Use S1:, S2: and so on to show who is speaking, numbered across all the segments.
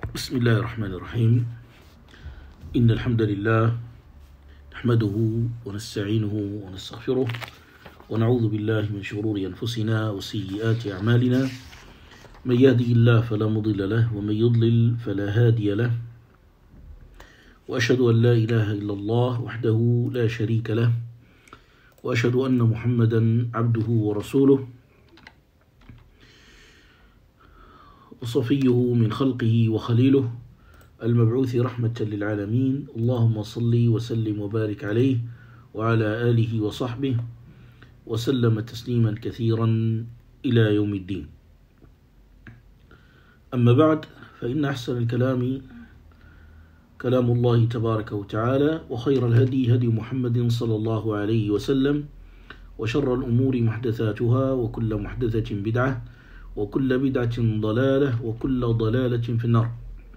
S1: بسم الله الرحمن الرحيم. إن الحمد لله نحمده ونستعينه ونستغفره ونعوذ بالله من شرور أنفسنا وسيئات أعمالنا. من يهده الله فلا مضل له ومن يضلل فلا هادي له، وأشهد أن لا إله إلا الله وحده لا شريك له، وأشهد أن محمدا عبده ورسوله وصفيه من خلقه وخليله المبعوث رحمة للعالمين. اللهم صل وسلم وبارك عليه وعلى آله وصحبه وسلم تسليما كثيرا إلى يوم الدين. أما بعد، فإن أحسن الكلام كلام الله تبارك وتعالى، وخير الهدي هدي محمد صلى الله عليه وسلم، وشر الأمور محدثاتها، وكل محدثة بدعة، وكل بدعة ضلالة، وكل ضلالة في النار.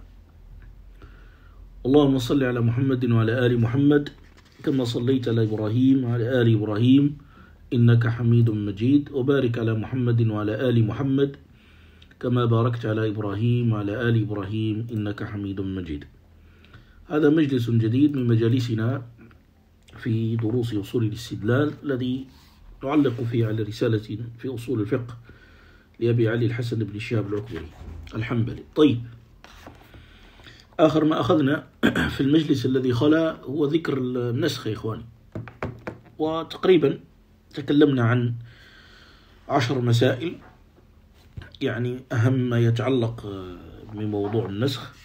S1: اللهم صل على محمد وعلى آل محمد كما صليت على إبراهيم وعلى آل إبراهيم إنك حميد مجيد، وبارك على محمد وعلى آل محمد كما باركت على إبراهيم وعلى آل إبراهيم إنك حميد مجيد. هذا مجلس جديد من مجالسنا في دروس أصول الاستدلال، الذي تعلق فيه على رسالة في أصول الفقه لأبي علي الحسن بن شهاب العكبري الحنبلي. طيب، آخر ما أخذنا في المجلس الذي خلا هو ذكر النسخ يا إخواني، وتقريبا تكلمنا عن 10 مسائل، يعني أهم ما يتعلق بموضوع النسخ.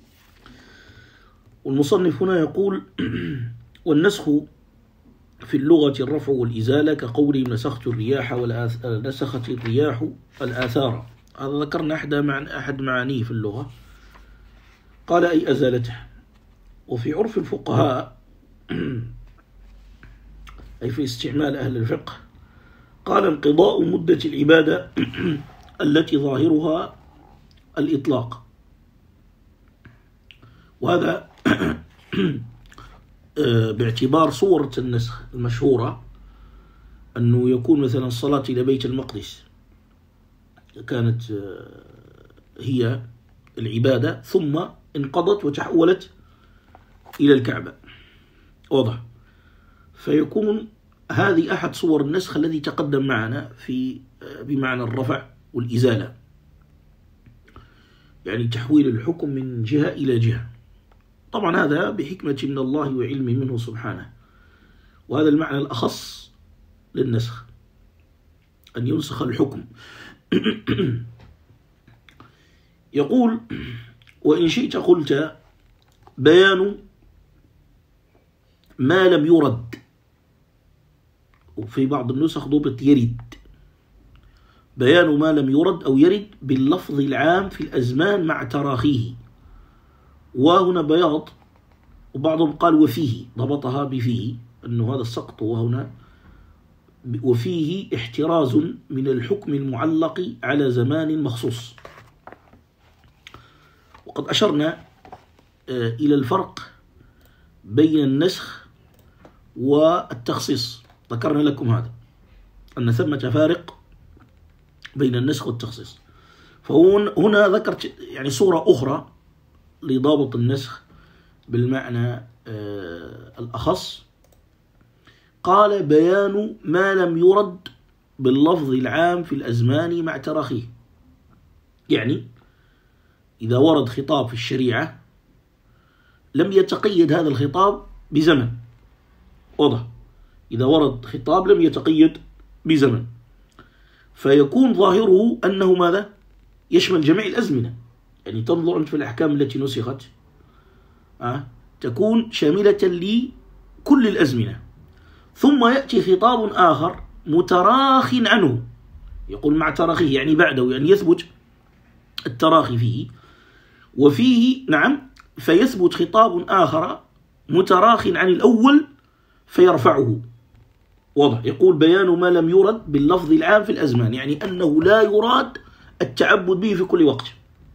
S1: والمصنف هنا يقول: والنسخ في اللغة الرفع والإزالة، كقولي نسخت الرياح نسخت الرياح الآثار. هذا ذكرنا أحد معانيه في اللغة، قال أي أزالته. وفي عرف الفقهاء أي في استعمال أهل الفقه، قال انقضاء مدة العبادة التي ظاهرها الإطلاق. وهذا باعتبار صورة النسخ المشهورة، أنه يكون مثلا الصلاة إلى بيت المقدس كانت هي العبادة، ثم انقضت وتحولت إلى الكعبة، واضح؟ فيكون هذه أحد صور النسخ الذي تقدم معنا في بمعنى الرفع والإزالة، يعني تحويل الحكم من جهة إلى جهة. طبعا هذا بحكمة من الله وعلم منه سبحانه، وهذا المعنى الأخص للنسخ، أن ينسخ الحكم. يقول: وإن شئت قلت بيان ما لم يرد، وفي بعض النسخ ضبط يرد، بيان ما لم يرد أو يرد باللفظ العام في الأزمان مع تراخيه. وهنا بياض، وبعضهم قال وفيه، ضبطها بفيه، أنه هذا السقط، وهنا وفيه احتراز من الحكم المعلق على زمان مخصوص. وقد أشرنا إلى الفرق بين النسخ والتخصيص، ذكرنا لكم هذا، أن ثمة فارق بين النسخ والتخصيص. فهنا ذكرت يعني صورة أخرى لضابط النسخ بالمعنى الأخص، قال بيان ما لم يرد باللفظ العام في الأزمان مع تراخيه. يعني إذا ورد خطاب في الشريعة لم يتقيد هذا الخطاب بزمن، واضح؟ إذا ورد خطاب لم يتقيد بزمن، فيكون ظاهره أنه ماذا؟ يشمل جميع الأزمنة. يعني تنظر أنت في الأحكام التي نسخت تكون شاملة لكل الأزمنة، ثم يأتي خطاب آخر متراخ عنه، يقول مع تراخيه يعني بعده، يعني يثبت التراخي فيه، وفيه نعم فيثبت خطاب آخر متراخ عن الأول فيرفعه، واضح؟ يقول بيان ما لم يرد باللفظ العام في الأزمان، يعني أنه لا يراد التعبد به في كل وقت.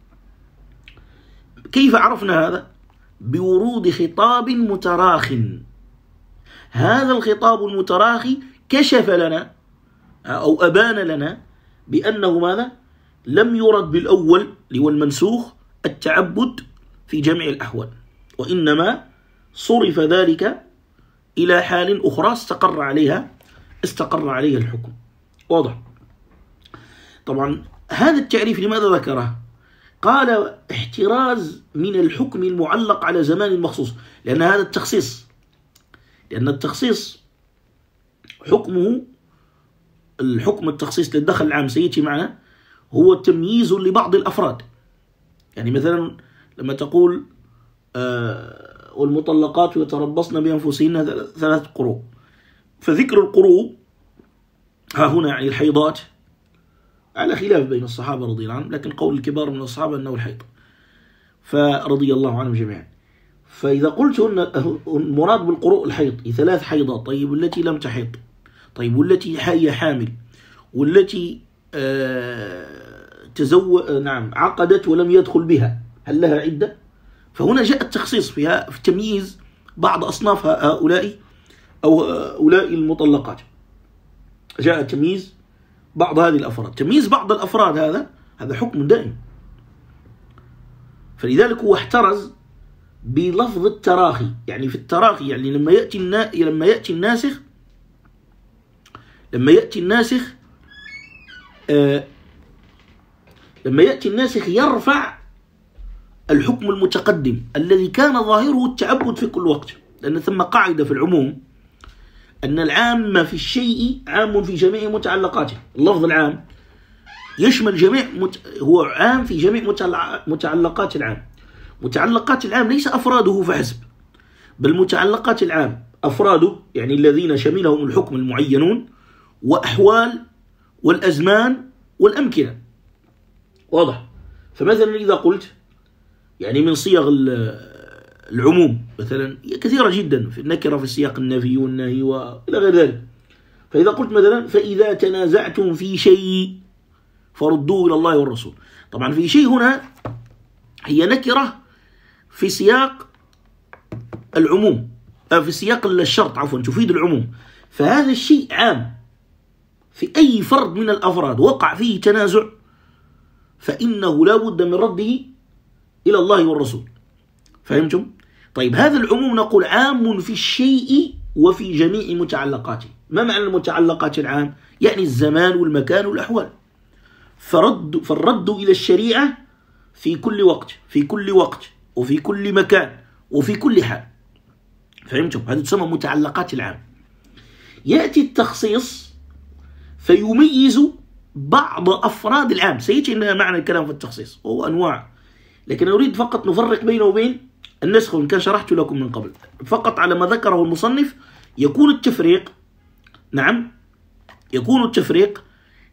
S1: كيف عرفنا هذا؟ بورود خطاب متراخ. هذا الخطاب المتراخي كشف لنا أو أبان لنا بأنه ماذا؟ لم يرد بالأول اللي هو المنسوخ التعبد في جميع الأحوال، وإنما صرف ذلك إلى حال أخرى استقر عليها الحكم. واضح؟ طبعا هذا التعريف لماذا ذكره؟ قال احتراز من الحكم المعلق على زمان مخصوص، لأن هذا التخصيص، لأن التخصيص حكمه الحكم التخصيص للدخل العام سيأتي معنا هو تمييز لبعض الأفراد. يعني مثلا لما تقول والمطلقات يتربصن بأنفسهن 3 قروء، فذكر القروء ها هنا يعني الحيضات على خلاف بين الصحابة رضي الله عنهم، لكن قول الكبار من الصحابة أنه الحيض فرضي الله عنهم جميعا. فإذا قلت المراد بالقروء الحيض 3 حيضات، طيب والتي لم تحيض، طيب والتي هي حامل، والتي عقدت ولم يدخل بها، هل لها عدة؟ فهنا جاء التخصيص فيها في تمييز بعض أصناف هؤلاء المطلقات، جاء تمييز بعض هذه الأفراد. تمييز بعض الأفراد هذا حكم دائم، فلذلك هو احترز بلفظ التراخي. يعني في التراخي يعني لما يأتي الناسخ يرفع الحكم المتقدم الذي كان ظاهره التعبد في كل وقت، لأن ثم قاعدة في العموم أن العام في الشيء عام في جميع متعلقاته. اللفظ العام يشمل هو عام في جميع متعلقات العام. متعلقات العام ليس أفراده فحسب، بل متعلقات العام أفراده يعني الذين شملهم الحكم المعينون، وأحوال والأزمان والأمكنة. واضح؟ فمثلا إذا قلت يعني من صيغ العموم مثلا كثيرة جدا، في النكرة في السياق النفي والنهي وإلى غير ذلك. فإذا قلت مثلا فإذا تنازعتم في شيء فردوه إلى الله والرسول، طبعا في شيء هنا هي نكرة في سياق العموم، في سياق الشرط عفوا تفيد العموم. فهذا الشيء عام، في أي فرد من الأفراد وقع فيه تنازع فإنه لا بد من رده إلى الله والرسول. فهمتم؟ طيب هذا العموم نقول عام في الشيء وفي جميع متعلقاته. ما معنى المتعلقات العام؟ يعني الزمان والمكان والأحوال. فالرد إلى الشريعة في كل وقت وفي كل مكان وفي كل حال. فهمتم؟ هذا تسمى متعلقات العام. يأتي التخصيص فيميز بعض أفراد العام، سيأتي إنها معنى الكلام في التخصيص وهو أنواع، لكن أريد فقط نفرق بينه وبين النسخ، وإن كان شرحت لكم من قبل. فقط على ما ذكره المصنف يكون التفريق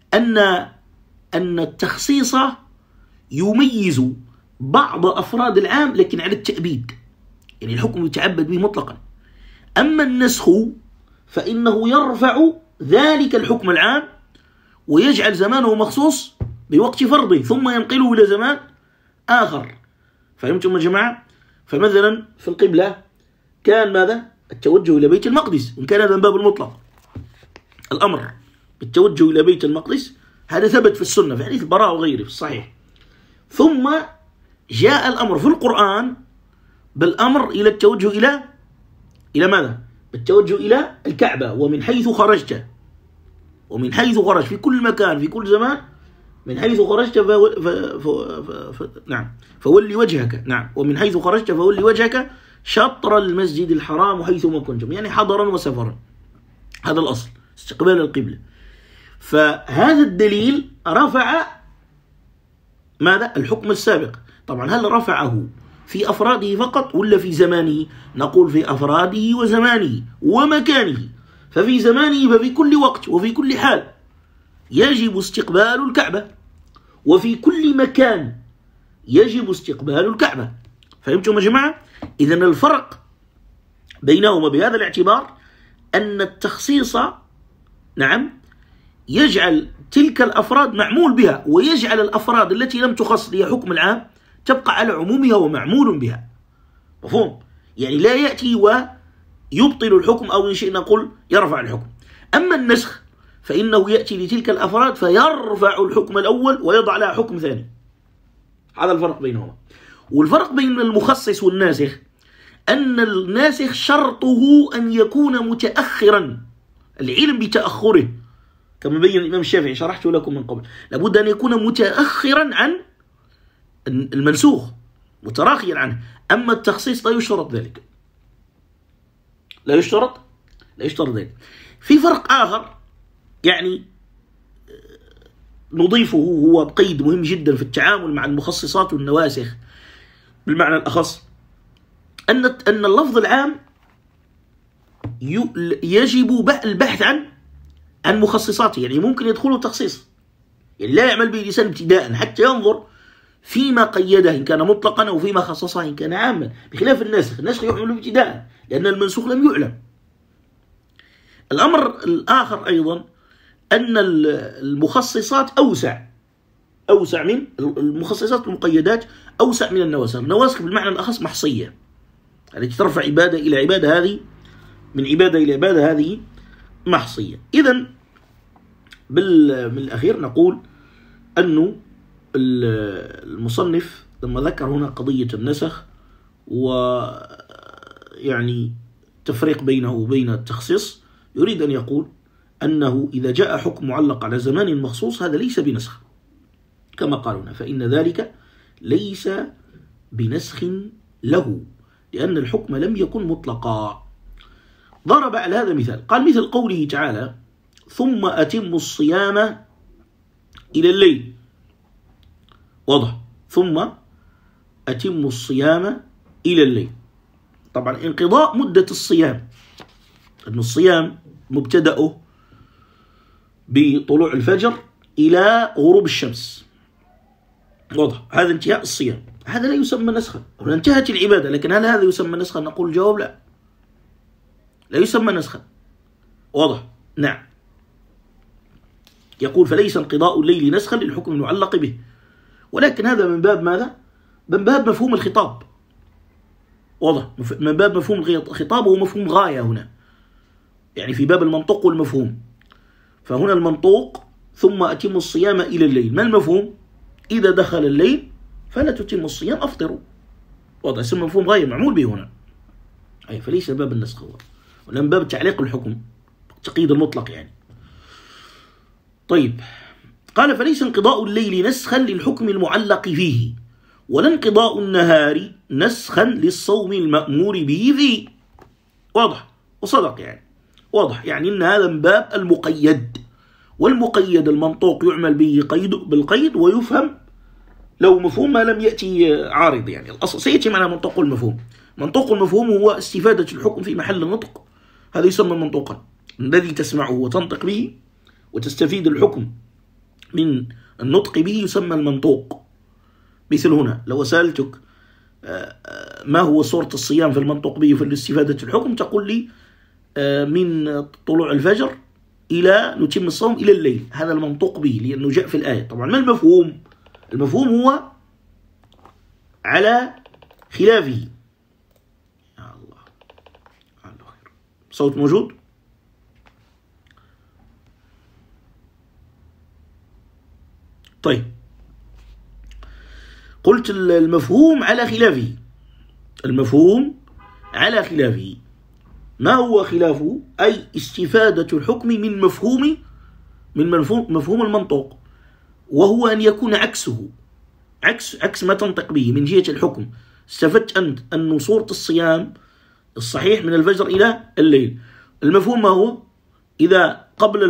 S1: أن التخصيص يميز بعض أفراد العام لكن على التأبيد، يعني الحكم يتعبد به مطلقا. أما النسخ فإنه يرفع ذلك الحكم العام ويجعل زمانه مخصوص بوقت فرضه ثم ينقله إلى زمان آخر. فهمتم يا جماعة؟ فمثلا في القبلة كان ماذا؟ التوجه إلى بيت المقدس، إن كان هذا من باب المطلق. الأمر بالتوجه إلى بيت المقدس هذا ثبت في السنة في حديث البراء وغيره في الصحيح. ثم جاء الأمر في القرآن بالأمر إلى التوجه إلى ماذا؟ بالتوجه إلى الكعبة، ومن حيث خرجت في كل مكان في كل زمان، من حيث خرجت فولي وجهك، ومن حيث خرجت فولي وجهك شطر المسجد الحرام حيثما كنتم، يعني حضرا وسفرا. هذا الأصل استقبال القبلة. فهذا الدليل رفع ماذا؟ الحكم السابق. طبعا هل رفعه في أفراده فقط ولا في زمانه؟ نقول في أفراده وزمانه ومكانه. ففي زمانه ففي كل وقت وفي كل حال يجب استقبال الكعبة، وفي كل مكان يجب استقبال الكعبة. فهمتم يا جماعة؟ إذن الفرق بينهما بهذا الاعتبار أن التخصيص يجعل تلك الأفراد معمول بها، ويجعل الأفراد التي لم تخص لها حكم العام تبقى على عمومها ومعمول بها. مفهوم؟ يعني لا يأتي ويبطل الحكم أو إن شئنا نقول يرفع الحكم. أما النسخ فإنه يأتي لتلك الأفراد فيرفع الحكم الأول ويضع لها حكم ثاني. هذا الفرق بينهما. والفرق بين المخصص والناسخ أن الناسخ شرطه أن يكون متأخرا، العلم بتأخره كما بين الإمام الشافعي شرحته لكم من قبل، لابد أن يكون متأخرا عن المنسوخ متراخيا عنه. أما التخصيص لا يشترط ذلك، لا يشترط ذلك. في فرق آخر يعني نضيفه، هو قيد مهم جدا في التعامل مع المخصصات والنواسخ بالمعنى الأخص، أن اللفظ العام يجب البحث عن مخصصاته. يعني ممكن يدخله تخصيص، يعني لا يعمل به لسان ابتداء حتى ينظر فيما قيده إن كان مطلقا أو فيما خصصه إن كان عاما، بخلاف الناسخ يعمل ابتداء لأن المنسوخ لم يعلم. الأمر الآخر أيضا أن المخصصات أوسع من المخصصات، المقيدات أوسع من النواسخ. النواسخ بالمعنى الأخص محصية التي ترفع عبادة إلى عبادة، هذه من عبادة إلى عبادة، هذه محصية. إذن من الأخير نقول أنه المصنف لما ذكر هنا قضية النسخ ويعني تفريق بينه وبين التخصيص، يريد أن يقول أنه إذا جاء حكم معلق على زمان مخصوص هذا ليس بنسخ كما قال هنا، فإن ذلك ليس بنسخ له لأن الحكم لم يكن مطلقا. ضرب على هذا مثال، قال مثل قوله تعالى ثم أتموا الصيام إلى الليل. واضح، ثم أتموا الصيام إلى الليل. طبعا انقضاء مدة الصيام، أن الصيام مبتدأه بطلوع الفجر إلى غروب الشمس. واضح، هذا انتهاء الصيام، هذا لا يسمى نسخا. هنا انتهت العبادة، لكن هل هذا يسمى نسخا؟ نقول الجواب لا يسمى نسخا. واضح، نعم. يقول فليس انقضاء الليل نسخا للحكم المعلق به، ولكن هذا من باب ماذا؟ من باب مفهوم الخطاب. واضح، من باب مفهوم الخطاب، وهو مفهوم غاية هنا، يعني في باب المنطوق والمفهوم. فهنا المنطوق ثم أتموا الصيام إلى الليل، ما المفهوم؟ إذا دخل الليل فلا تتم الصيام، أفطروا. واضح، اسم مفهوم غاية معمول به هنا، أي فليس باب النسخ، هو ولا من باب تعليق الحكم، تقييد المطلق يعني. طيب، قال فليس انقضاء الليل نسخا للحكم المعلق فيه، ولا انقضاء النهار نسخا للصوم المأمور به فيه. واضح وصدق يعني. واضح، يعني إن هذا من باب المقيد، والمقيد المنطوق يعمل به بالقيد ويفهم لو مفهوم ما لم يأتي عارض. يعني الأصل سيأتي معنا منطوق المفهوم. منطوق المفهوم هو استفادة الحكم في محل النطق، هذا يسمى منطوقا، الذي تسمعه وتنطق به وتستفيد الحكم من النطق به يسمى المنطوق. مثل هنا لو سألتك ما هو صورة الصيام في المنطوق به في استفادة الحكم، تقول لي من طلوع الفجر إلى نتم الصوم إلى الليل، هذا المنطوق به لأنه جاء في الآية. طبعا ما المفهوم؟ المفهوم هو على خلافه. يا الله، الله خير. صوت موجود؟ طيب، قلت المفهوم على خلافه. المفهوم على خلافه، ما هو خلافه؟ أي استفادة الحكم من مفهوم المنطوق، وهو أن يكون عكسه، عكس ما تنطق به من جهة الحكم. استفدت أنت أن صورة الصيام الصحيح من الفجر إلى الليل، المفهوم ما هو؟ إذا قبل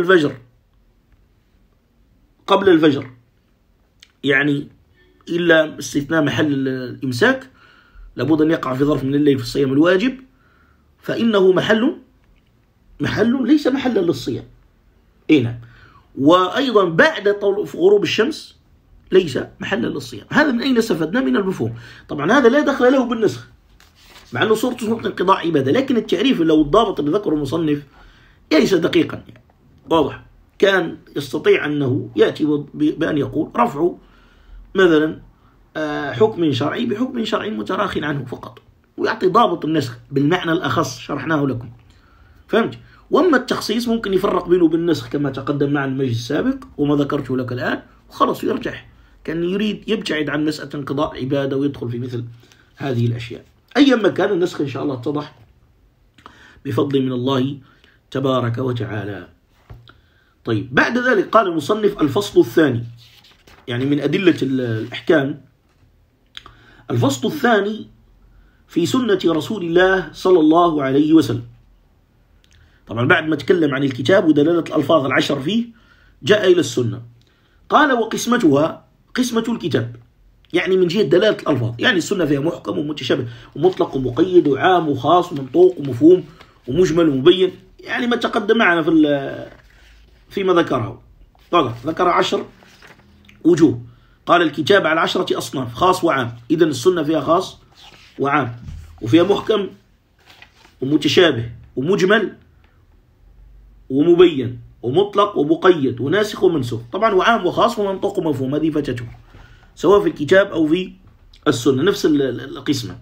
S1: الفجر يعني إلا استثناء محل الإمساك لابد أن يقع في ظرف من الليل في الصيام الواجب، فإنه محل ليس محلا للصيام. نعم. وأيضا بعد غروب الشمس ليس محلا للصيام. هذا من أين استفدنا؟ من المفهوم. طبعا هذا لا دخل له بالنسخ، مع أنه صورة انقضاء عبادة، لكن التعريف لو الضابط اللي ذكره المصنف ليس دقيقا يعني. واضح، كان يستطيع أنه يأتي بأن يقول رفع مثلا حكم شرعي بحكم شرعي متراخٍ عنه فقط، ويعطي ضابط النسخ بالمعنى الأخص شرحناه لكم، فهمت؟ وأما التخصيص ممكن يفرق بينه بالنسخ كما تقدم مع المجلس السابق وما ذكرته لك الآن، وخلص يرجح كان يريد يبتعد عن مسألة انقضاء عبادة ويدخل في مثل هذه الأشياء. أيما كان النسخ إن شاء الله اتضح بفضل من الله تبارك وتعالى. طيب بعد ذلك قال المصنف الفصل الثاني، يعني من أدلة الأحكام، الفصل الثاني في سنة رسول الله صلى الله عليه وسلم. طبعا بعد ما تكلم عن الكتاب ودلالة الألفاظ العشر فيه جاء إلى السنة. قال وقسمتها قسمة الكتاب، يعني من جهة دلالة الألفاظ، يعني السنة فيها محكم ومتشابه ومطلق ومقيد وعام وخاص ومنطوق ومفهوم ومجمل ومبين، يعني ما تقدم معنا فيما ذكره. ذكر 10 وجوه. قال الكتاب على 10 أصناف، خاص وعام. إذن السنة فيها خاص وعام، وفيها محكم ومتشابه ومجمل ومبين ومطلق ومقيد وناسخ ومنسوخ. طبعا وعام وخاص ومنطوق ومفهوم، هذه فتته سواء في الكتاب أو في السنة، نفس القسمة.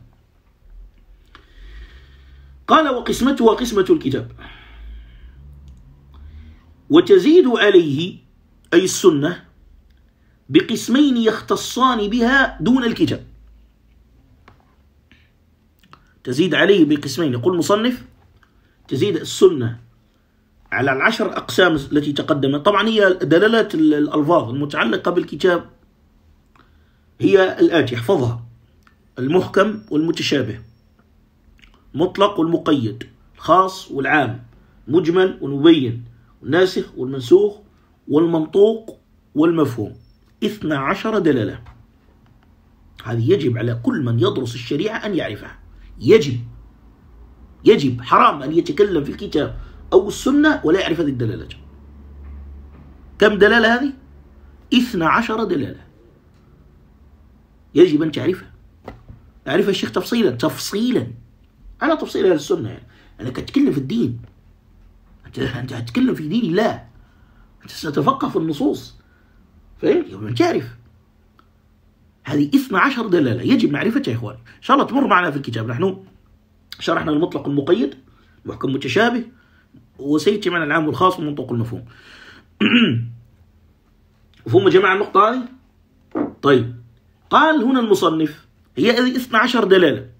S1: قال وقسمتها قسمة الكتاب، وتزيد عليه أي السنة بقسمين يختصان بها دون الكتاب. تزيد عليه بقسمين، يقول المصنف تزيد السنة على 10 أقسام التي تقدمت. طبعا هي دلالات الألفاظ المتعلقة بالكتاب هي الآتي، احفظها: المحكم والمتشابه، مطلق والمقيد، الخاص والعام، مجمل والمبين، والناسخ والمنسوخ، والمنطوق والمفهوم. 12 دلالة. هذه يجب على كل من يدرس الشريعة أن يعرفها. يجب حرام أن يتكلم في الكتاب أو السنة ولا يعرف هذه الدلالات. كم دلالة هذه؟ 12 دلالة يجب أن تعرفها. أعرفها الشيخ تفصيلا على تفصيل أهل السنة. يعني أنك تتكلم في الدين، أنت هتتكلم في دين الله، أنت ستتفقه في النصوص، فهمت؟ يجب أن تعرف هذه 12 دلالة يجب معرفتها يا إخواني. إن شاء الله تمر معنا في الكتاب. نحن شرحنا المطلق والمقيد، محكم متشابه، وسيأتي معنا العام والخاص والمنطوق والمفهوم. مفهوم جماعة النقطة هذه؟ طيب قال هنا المصنف هي هذه 12 دلالة،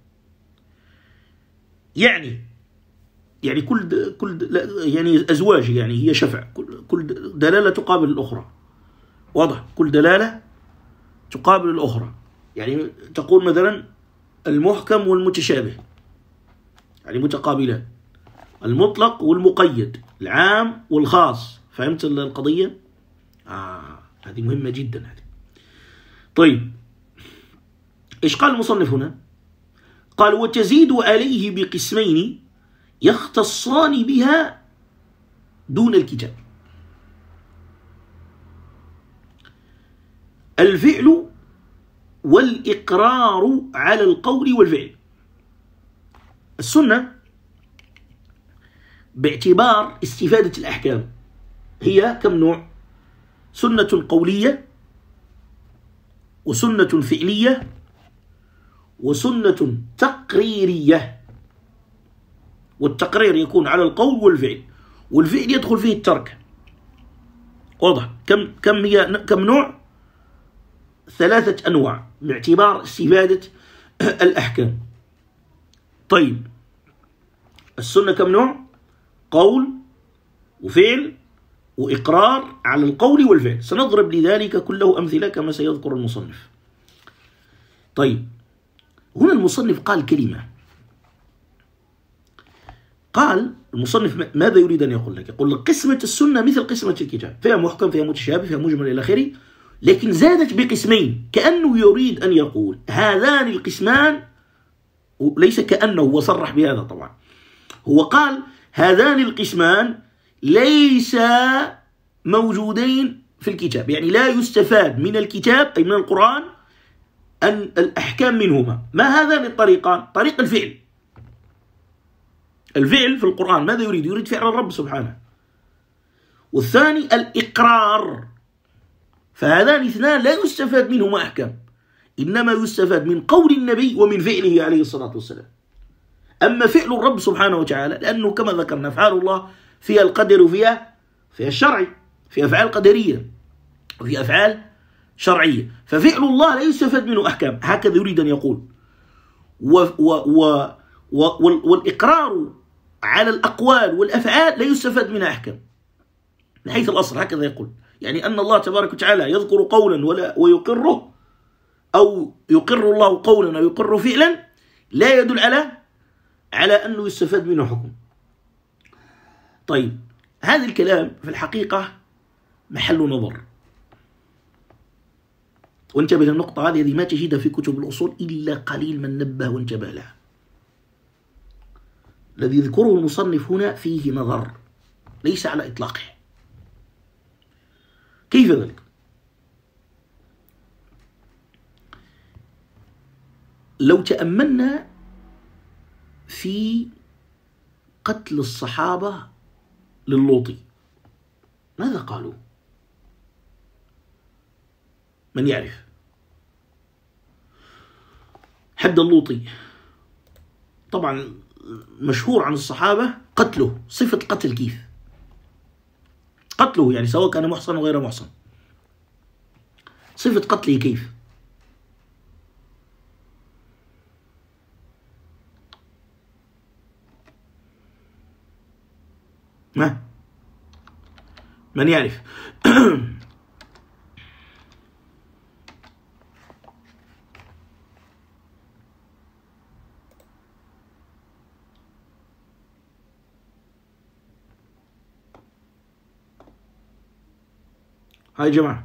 S1: يعني كل يعني أزواج، يعني هي شفع، كل دلالة تقابل الأخرى. واضح؟ كل دلالة تقابل الأخرى. يعني تقول مثلا المحكم والمتشابه، يعني متقابلان، المطلق والمقيد، العام والخاص. فهمت القضية؟ هذه مهمة جدا هذه. طيب إيش قال المصنف هنا؟ قال وتزيد عليه بقسمين يختصان بها دون الكتاب: الفعل والإقرار على القول والفعل. السنة باعتبار استفادة الأحكام هي كم نوع؟ سنة قولية، وسنة فعلية، وسنة تقريرية. والتقرير يكون على القول والفعل، والفعل يدخل فيه الترك. واضح؟ كم نوع؟ 3 أنواع باعتبار استفادة الأحكام. طيب السنة كم نوع؟ قول وفعل وإقرار على القول والفعل. سنضرب لذلك كله أمثلة كما سيذكر المصنف. طيب هنا المصنف قال كلمة، قال المصنف ماذا يريد أن يقول لك؟ يقول لك قسمة السنة مثل قسمة الكتاب، فيها محكم، فيها متشابه، فيها مجمل إلى آخره، لكن زادت بقسمين. كأنه يريد أن يقول هذان القسمان، ليس كأنه، وصرح بهذا طبعا، هو قال هذان القسمان ليس موجودين في الكتاب، يعني لا يستفاد من الكتاب أي من القرآن أن الأحكام منهما. ما هذان الطريقان؟ طريق الفعل. الفعل في القرآن ماذا يريد؟ يريد فعل الرب سبحانه. والثاني الإقرار، فهذان 2 لا يستفاد منهما أحكام، إنما يستفاد من قول النبي ومن فعله عليه الصلاة والسلام. أما فعل الرب سبحانه وتعالى لأنه كما ذكرنا أفعال الله فيها القدر وفيها الشرع، في أفعال قدرية وفي أفعال شرعية، ففعل الله لا يستفاد منه أحكام، هكذا يريد أن يقول. والإقرار على الأقوال والأفعال لا يستفاد منها أحكام من حيث الأصل، هكذا يقول. يعني أن الله تبارك وتعالى يذكر قولا ويقره، أو يقر الله قولا ويقر فعلا، لا يدل على أنه يستفاد منه حكم. طيب، هذا الكلام في الحقيقة محل نظر، وانتبه للنقطة هذه ما تجدها في كتب الأصول إلا قليل من نبه وانتبه لها. الذي يذكره المصنف هنا فيه نظر ليس على إطلاقه. كيف ذلك؟ لو تأملنا في قتل الصحابة للوطي، ماذا قالوا؟ من يعرف؟ حد اللوطي طبعا مشهور عن الصحابة قتله، صفة قتل كيف؟ قتله يعني سواء كان محصن أو غير محصن، صفة قتله كيف؟ ما من يعرف؟ هاي جماعة،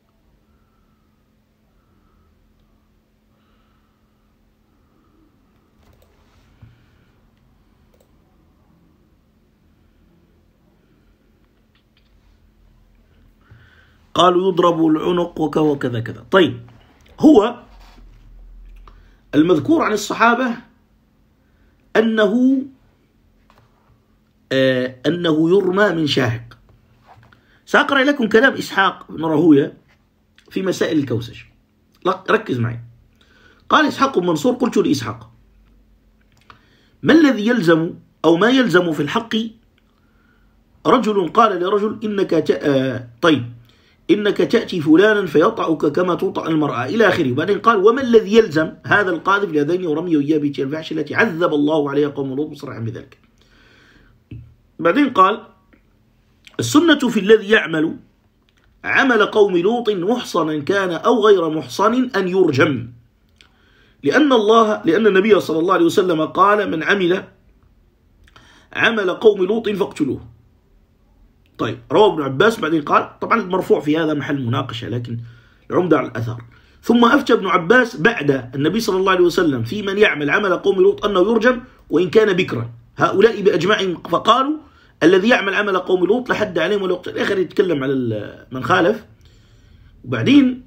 S1: قالوا يضرب العنق وكذا كذا. طيب، هو المذكور عن الصحابة أنه يرمى من شاهق. سأقرأ لكم كلام إسحاق بن راهويه في مسائل الكوسج، ركز معي. قال إسحاق بن منصور: قلت لإسحاق: ما الذي يلزم أو ما يلزم في الحق؟ رجل قال لرجل: إنك تأتي فلانا فيطأك كما تطأ المرأة، إلى آخره. بعدين قال: وما الذي يلزم هذا القاذف لهذين ورميه إياه بتلك الفاحشة التي عذب الله عليها قوم لوط مصرحا بذلك. بعدين قال: السنة في الذي يعمل عمل قوم لوط محصنا كان أو غير محصن أن يرجم، لأن النبي صلى الله عليه وسلم قال: من عمل عمل قوم لوط فاقتلوه. طيب، رواه ابن عباس. بعدين قال، طبعا المرفوع في هذا محل مناقشة، لكن العمدة على الأثر. ثم أفتى ابن عباس بعد النبي صلى الله عليه وسلم في من يعمل عمل قوم لوط أنه يرجم وإن كان بكرا، هؤلاء بأجمعهم فقالوا الذي يعمل عمل قوم لوط لحد عليهم ولا يقتل. الآخر يتكلم على من خالف، وبعدين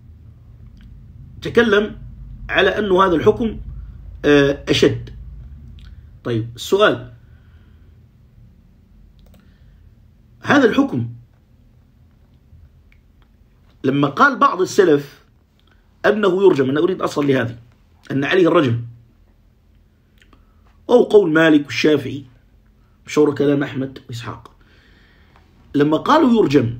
S1: تكلم على أنه هذا الحكم أشد. طيب، السؤال: هذا الحكم لما قال بعض السلف أنه يرجم، أنا أريد أصل لهذه، أن عليه الرجم، أو قول مالك والشافعي مشهور كلام أحمد وإسحاق، لما قالوا يرجم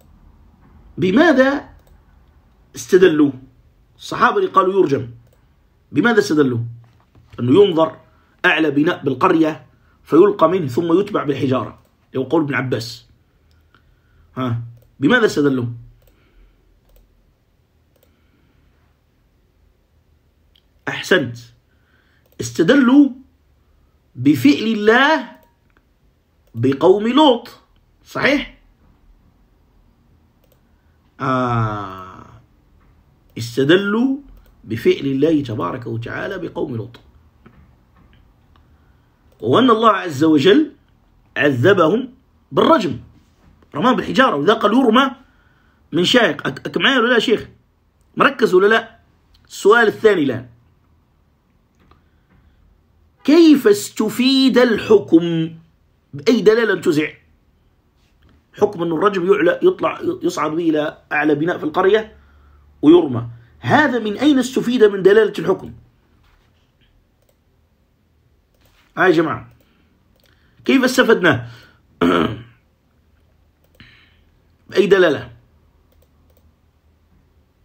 S1: بماذا استدلوا؟ الصحابة اللي قالوا يرجم بماذا استدلوا؟ أنه ينظر أعلى بناء بالقرية فيلقى منه ثم يتبع بالحجارة، لو قول ابن عباس. بماذا استدلوا؟ أحسنت، استدلوا بفعل الله بقوم لوط، صحيح؟ استدلوا بفعل الله تبارك وتعالى بقوم لوط، وأن الله عز وجل عذبهم بالرجم، رماه بالحجارة، وإذا قال يرمى من شاهق. معايا ولا لا شيخ؟ مركز ولا لا؟ السؤال الثاني الآن: كيف استفيد الحكم؟ بأي دلالة تزع؟ حكم أن الرجم يصعد به إلى أعلى بناء في القرية ويرمى، هذا من أين استفيد من دلالة الحكم؟ يا جماعة، كيف استفدناه؟ بأي دلالة؟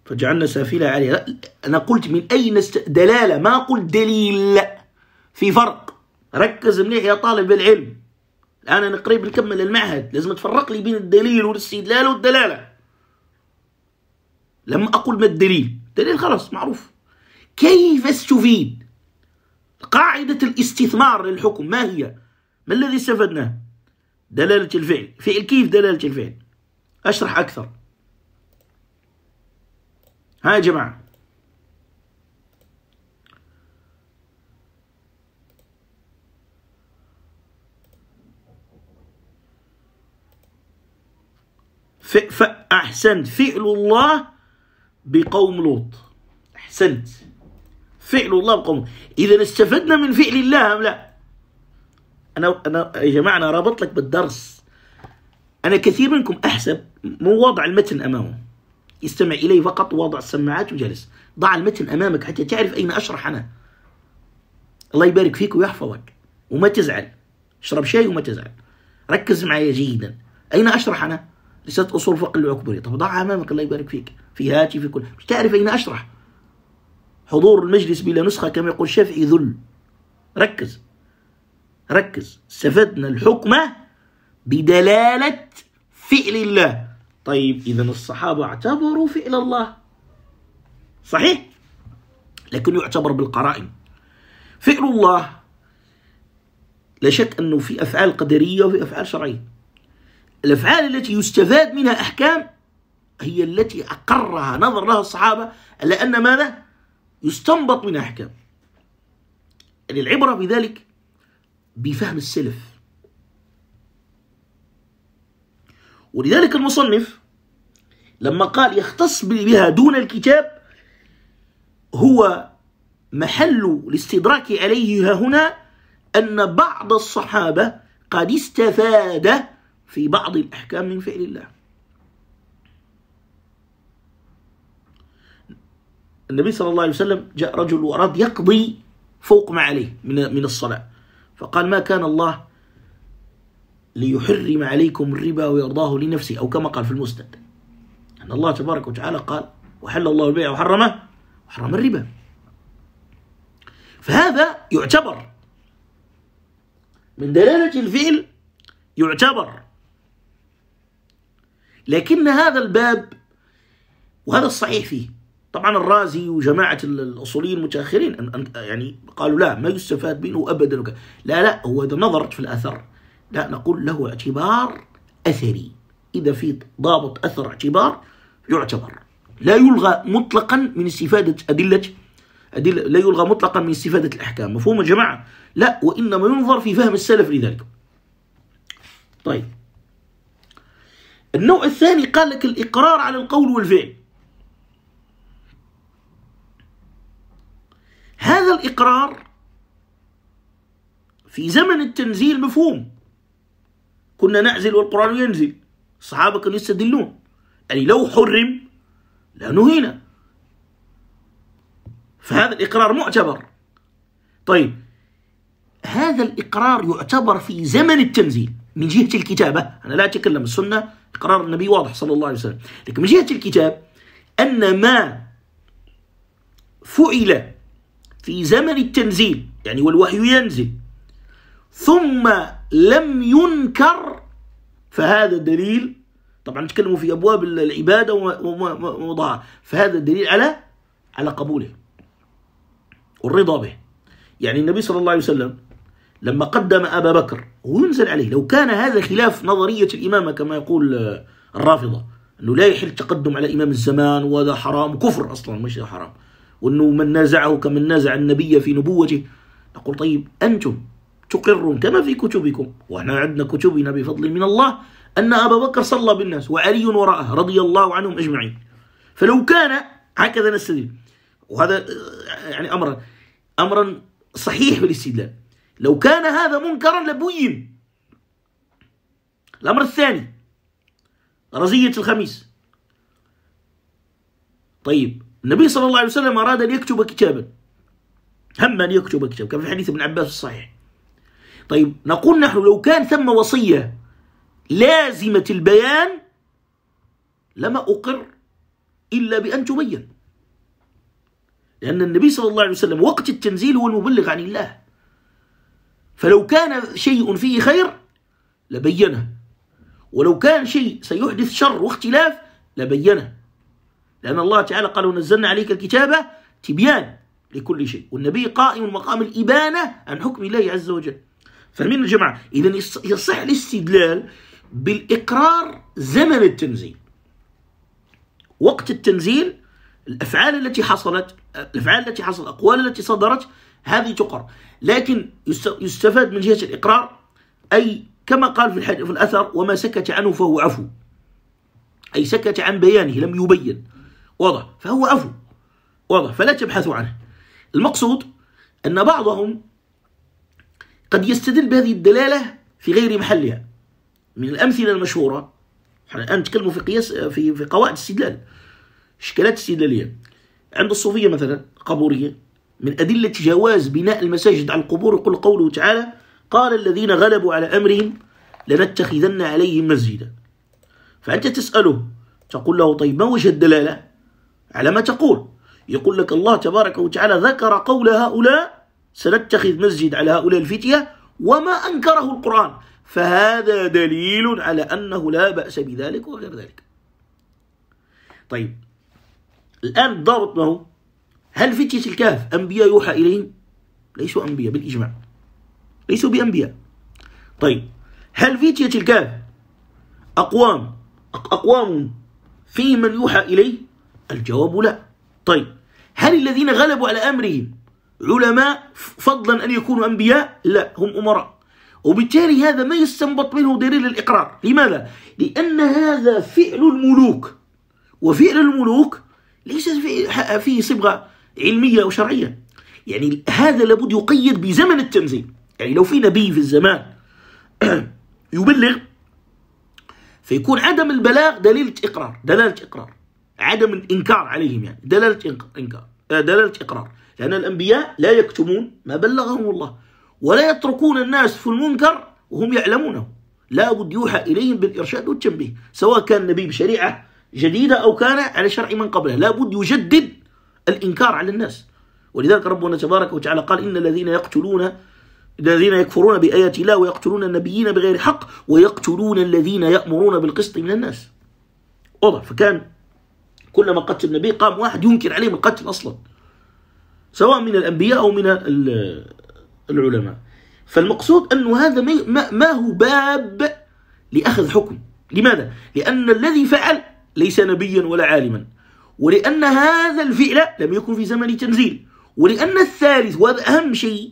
S1: فجعلنا سافلها عليها. أنا قلت من أين دلالة، ما قلت دليل. في فرق، ركز مليح يا طالب العلم. الآن أنا قريب نكمل المعهد، لازم تفرق لي بين الدليل والاستدلال والدلالة. لما أقول ما الدليل، الدليل خلاص معروف. كيف استفيد؟ قاعدة الاستثمار للحكم ما هي؟ ما الذي استفدناه؟ دلالة الفعل. فعل كيف دلالة الفعل؟ أشرح أكثر. ها يا جماعة، أحسنت. فعل الله بقوم لوط. أحسنت، فعل الله بقوم. إذا استفدنا من فعل الله أم لا؟ أنا يا جماعة أنا رابط لك بالدرس. أنا كثير منكم أحسب مو وضع المتن أمامه، يستمع إليه فقط، وضع السماعات وجلس. ضع المتن أمامك حتى تعرف أين أشرح أنا. الله يبارك فيك ويحفظك وما تزعل. اشرب شاي وما تزعل. ركز معي جيدا. أين أشرح أنا؟ رسالة أصول فقه العكبري. طب ضعها أمامك الله يبارك فيك، في هاتي، في كل، مش تعرف أين أشرح. حضور المجلس بلا نسخة كما يقول الشافعي ذل. ركز ركز. استفدنا الحكمة بدلالة فعل الله. طيب إذا الصحابة اعتبروا فعل الله صحيح، لكن يعتبر بالقرائن. فعل الله لا شك أنه في أفعال قدرية وفي أفعال شرعية. الأفعال التي يستفاد منها أحكام هي التي أقرها، نظر لها الصحابة، لأن ماذا؟ يستنبط منها أحكام. يعني العبرة بذلك بفهم السلف. ولذلك المصنف لما قال يختص بها دون الكتاب، هو محل الاستدراك عليه هنا أن بعض الصحابة قد استفاد في بعض الأحكام من فعل الله. النبي صلى الله عليه وسلم جاء رجل وأراد يقضي فوق ما عليه من الصلاة، فقال ما كان الله ليحرم عليكم الربا ويرضاه لنفسه، أو كما قال في المسند أن الله تبارك وتعالى قال وحل الله البيع وحرم الربا. فهذا يعتبر من دلالة الفعل، يعتبر. لكن هذا الباب، وهذا الصحيح فيه، طبعا الرازي وجماعة الأصوليين المتأخرين يعني قالوا لا ما يستفاد منه أبدا. لا هو إذا نظرت في الأثر لا نقول له اعتبار أثري. إذا في ضابط أثر اعتبار يعتبر، لا يلغى مطلقا من استفادة أدلة، لا يلغى مطلقا من استفادة الأحكام. مفهوم يا جماعة؟ لا، وإنما ينظر في فهم السلف لذلك. طيب النوع الثاني قال لك الإقرار على القول والفعل. هذا الإقرار في زمن التنزيل مفهوم. كنا نعزل والقرآن ينزل، الصحابة كانوا يستدلون يعني لو حرم لنهينا، فهذا الإقرار معتبر. طيب هذا الإقرار يعتبر في زمن التنزيل من جهة الكتابة. أنا لا أتكلم السنة، إقرار النبي واضح صلى الله عليه وسلم، لكن من جهة الكتاب أن ما فعل في زمن التنزيل يعني والوحي ينزل ثم لم ينكر، فهذا دليل. طبعا نتكلم في أبواب العبادة ووضعها، فهذا دليل على قبوله والرضا به. يعني النبي صلى الله عليه وسلم لما قدم أبا بكر وينزل عليه، لو كان هذا خلاف نظرية الإمامة كما يقول الرافضة أنه لا يحل تقدم على إمام الزمان وهذا حرام كفر أصلا مش حرام، وأنه من نازعه كمن نازع النبي في نبوته، نقول طيب أنتم تقرون كما في كتبكم وإحنا عندنا كتبنا بفضل من الله أن أبا بكر صلى بالناس وعلي وراءه رضي الله عنهم أجمعين. فلو كان هكذا نستدل، وهذا يعني أمرا صحيح بالاستدلال. لو كان هذا منكرا لبين. الأمر الثاني رزية الخميس. طيب النبي صلى الله عليه وسلم أراد أن يكتب كتابا، هم أن يكتب كتاب، كان في حديث ابن عباس الصحيح. طيب نقول نحن لو كان ثم وصية لازمة البيان لما أقر إلا بأن تبين، لأن النبي صلى الله عليه وسلم وقت التنزيل هو المبلغ عن الله، فلو كان شيء فيه خير لبينه، ولو كان شيء سيحدث شر واختلاف لبينه، لأن الله تعالى قال ونزلنا عليك الكتاب تبيان لكل شيء، والنبي قائم مقام الإبانة عن حكم الله عز وجل. فمن الجماعة إذن يصح الاستدلال بالإقرار زمن التنزيل، وقت التنزيل الأفعال التي حصلت، الأقوال التي صدرت هذه تقر، لكن يستفاد من جهة الإقرار، أي كما قال في الأثر وما سكت عنه فهو عفو، أي سكت عن بيانه لم يبين، واضح، فهو عفو واضح، فلا تبحثوا عنه. المقصود أن بعضهم قد يستدل بهذه الدلالة في غير محلها. من الأمثلة المشهورة، احنا الآن نتكلم في قياس في قواعد الاستدلال، إشكالات استدلالية عند الصوفية مثلا قبورية، من أدلة جواز بناء المساجد على القبور يقول قوله تعالى قال الذين غلبوا على أمرهم لنتخذن عليهم مسجدا. فأنت تسأله تقول له طيب ما وجه الدلالة على ما تقول؟ يقول لك الله تبارك وتعالى ذكر قول هؤلاء سنتخذ مسجد على هؤلاء الفتية وما أنكره القرآن، فهذا دليل على أنه لا بأس بذلك وغير ذلك. طيب الآن الضابط ما هو؟ هل فتية الكهف أنبياء يوحى إليهم؟ ليسوا أنبياء بالإجماع، ليسوا بأنبياء. طيب هل فتية الكهف أقوام في من يوحى إليه؟ الجواب لا. طيب هل الذين غلبوا على أمرهم علماء فضلا أن يكونوا أنبياء؟ لا، هم أمراء. وبالتالي هذا ما يستنبط منه دليل الإقرار. لماذا؟ لأن هذا فعل الملوك، وفعل الملوك ليس فيه صبغة علمية أو شرعية، يعني هذا لابد يقيد بزمن التنزيل. يعني لو في نبي في الزمان يبلغ فيكون عدم البلاغ دلالة إقرار، عدم الإنكار عليهم يعني دلالة إقرار، لأن الأنبياء لا يكتمون ما بلغهم الله، ولا يتركون الناس في المنكر وهم يعلمونه، لا بد يوحى إليهم بالإرشاد والتنبيه، سواء كان نبي بشريعة جديدة أو كان على شرع من قبله، لا بد يجدد الإنكار على الناس. ولذلك ربنا تبارك وتعالى قال إن الذين يكفرون بآيات الله ويقتلون النبيين بغير حق ويقتلون الذين يأمرون بالقسط من الناس. واضح. فكان كلما قتل النبي قام واحد ينكر عليهم القتل أصلا، سواء من الأنبياء أو من العلماء. فالمقصود أنه هذا ما هو باب لأخذ حكم. لماذا؟ لأن الذي فعل ليس نبيا ولا عالما، ولأن هذا الفعل لم يكن في زمن تنزيل، ولأن الثالث وهذا أهم شيء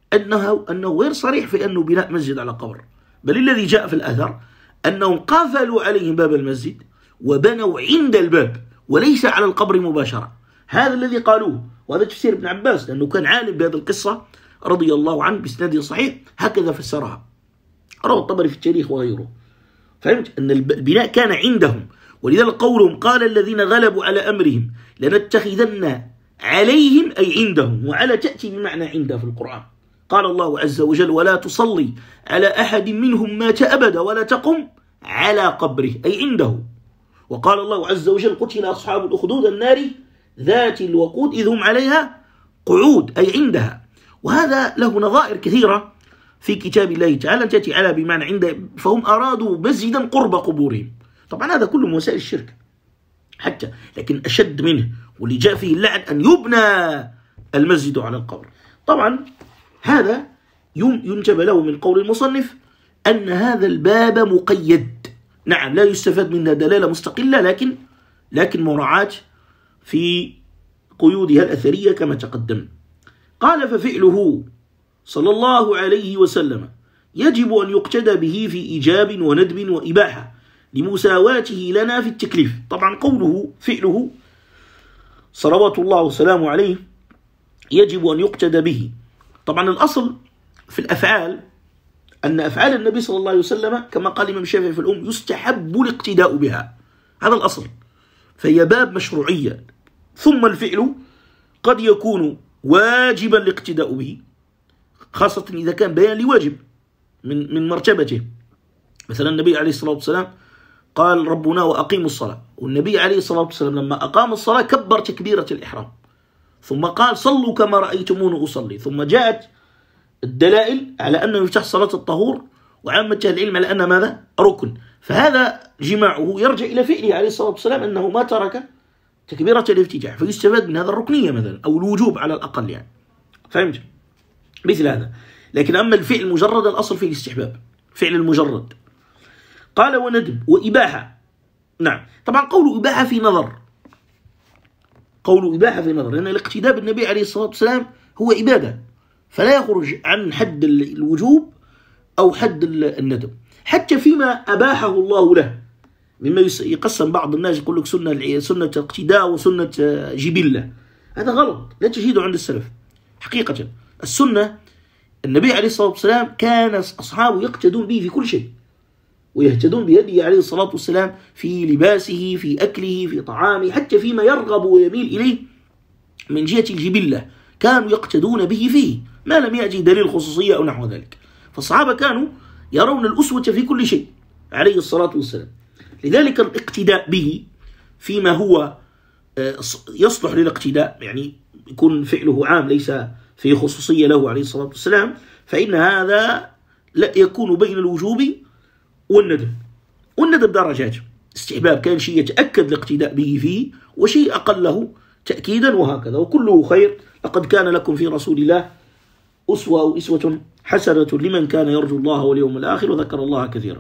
S1: أنه غير صريح في أنه بناء مسجد على قبر، بل الذي جاء في الأثر أنهم قفلوا عليهم باب المسجد وبنوا عند الباب وليس على القبر مباشرة. هذا الذي قالوه، وهذا تفسير ابن عباس لأنه كان عالم بهذه القصة رضي الله عنه بإسناد صحيح، هكذا فسرها، رواه الطبري في التاريخ وغيره. فهمت أن البناء كان عندهم، ولذلك قولهم قال الذين غلبوا على أمرهم لنتخذن عليهم أي عندهم، وعلى تأتي بمعنى عنده في القرآن. قال الله عز وجل ولا تصلي على أحد منهم مات أبدا ولا تقم على قبره أي عنده. وقال الله عز وجل قتل أصحاب الأخدود النار ذات الوقود إذ هم عليها قعود أي عندها. وهذا له نظائر كثيرة في كتاب الله تعالى تأتي على بمعنى عند، فهم أرادوا مسجدا قرب قبورهم. طبعا هذا كله من وسائل الشرك حتى، لكن أشد منه واللي جاء فيه اللعن أن يبنى المسجد على القبر. طبعا هذا ينتبه له من قول المصنف أن هذا الباب مقيد، نعم لا يستفاد منها دلالة مستقلة، لكن مراعاة في قيودها الأثرية كما تقدم. قال ففعله صلى الله عليه وسلم يجب أن يقتدى به في إيجاب وندب وإباحة لمساواته لنا في التكليف. طبعا قوله فعله صلوات الله وسلامه عليه يجب أن يقتدى به. طبعا الأصل في الأفعال أن أفعال النبي صلى الله عليه وسلم كما قال الإمام الشافعي في الأم يستحب الاقتداء بها، هذا الأصل، فهي باب مشروعية. ثم الفعل قد يكون واجبا الاقتداء به، خاصة إذا كان بيان لواجب من مرتبته. مثلا النبي عليه الصلاة والسلام قال ربنا وأقيموا الصلاة، والنبي عليه الصلاة والسلام لما أقام الصلاة كبر تكبيرة الإحرام، ثم قال صلوا كما رأيتموني أصلي، ثم جاءت الدلائل على أنه يفتح صلاة الطهور، وعامة العلم على أن ماذا؟ ركن. فهذا جماعه يرجع إلى فعله عليه الصلاة والسلام أنه ما ترك تكبيرة الافتتاح، فيستفاد من هذا الركنية مثلا أو الوجوب على الأقل يعني. فهمت؟ مثل هذا. لكن أما الفعل مجرد الأصل في الاستحباب، فعل المجرد. قال وندب وإباحة. نعم، طبعا قول إباحة في نظر، قول إباحة في نظر، لأن الاقتداء بالنبي عليه الصلاة والسلام هو عبادة، فلا يخرج عن حد الوجوب أو حد الندب، حتى فيما أباحه الله له، مما يقسم بعض الناس يقول لك سنة اقتداء وسنة جبلة. هذا غلط، لا تجده عند السلف. حقيقة السنة النبي عليه الصلاة والسلام كان أصحابه يقتدون به في كل شيء، ويهتدون بهديه عليه الصلاة والسلام في لباسه، في أكله، في طعامه، حتى فيما يرغب ويميل إليه من جهة الجبلة كانوا يقتدون به فيه، ما لم يأتي دليل خصوصية أو نحو ذلك. فالصحابة كانوا يرون الأسوة في كل شيء عليه الصلاة والسلام. لذلك الاقتداء به فيما هو يصلح للاقتداء، يعني يكون فعله عام ليس فيه خصوصية له عليه الصلاة والسلام، فإن هذا لا يكون بين الوجوب والندب. والندب درجات، استحباب كان شيء يتأكد الاقتداء به فيه، وشيء أقله تأكيدا، وهكذا. وكله خير. لقد كان لكم في رسول الله أسوة أو أسوة حسنة لمن كان يرجو الله واليوم الآخر وذكر الله كثيرا.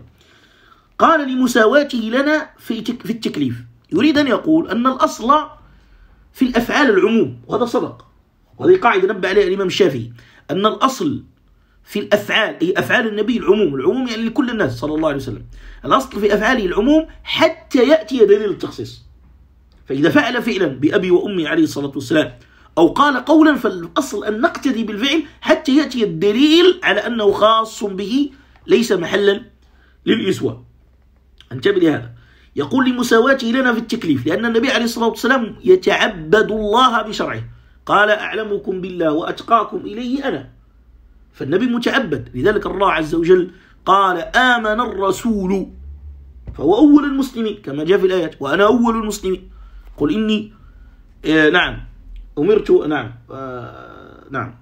S1: قال لمساواته لنا في التكليف، يريد أن يقول أن الأصل في الأفعال العموم، وهذا صدق، وهذه قاعدة نبه عليها الإمام الشافعي، أن الأصل في الأفعال أي أفعال النبي العموم يعني لكل الناس صلى الله عليه وسلم، الأصل في أفعاله العموم حتى يأتي دليل التخصيص. فإذا فعل فعلا بأبي وأمي عليه الصلاة والسلام أو قال قولا، فالأصل أن نقتدي بالفعل حتى يأتي الدليل على أنه خاص به ليس محلا للإسوة. انتبه لهذا. يقول لمساواته لنا في التكليف، لأن النبي عليه الصلاة والسلام يتعبد الله بشرعه، قال أعلمكم بالله وأتقاكم إليه أنا، فالنبي متعبد. لذلك الله عز وجل قال آمن الرسول فهو أول المسلمين كما جاء في الآيات، وأنا أول المسلمين. قل إني نعم أمرت، نعم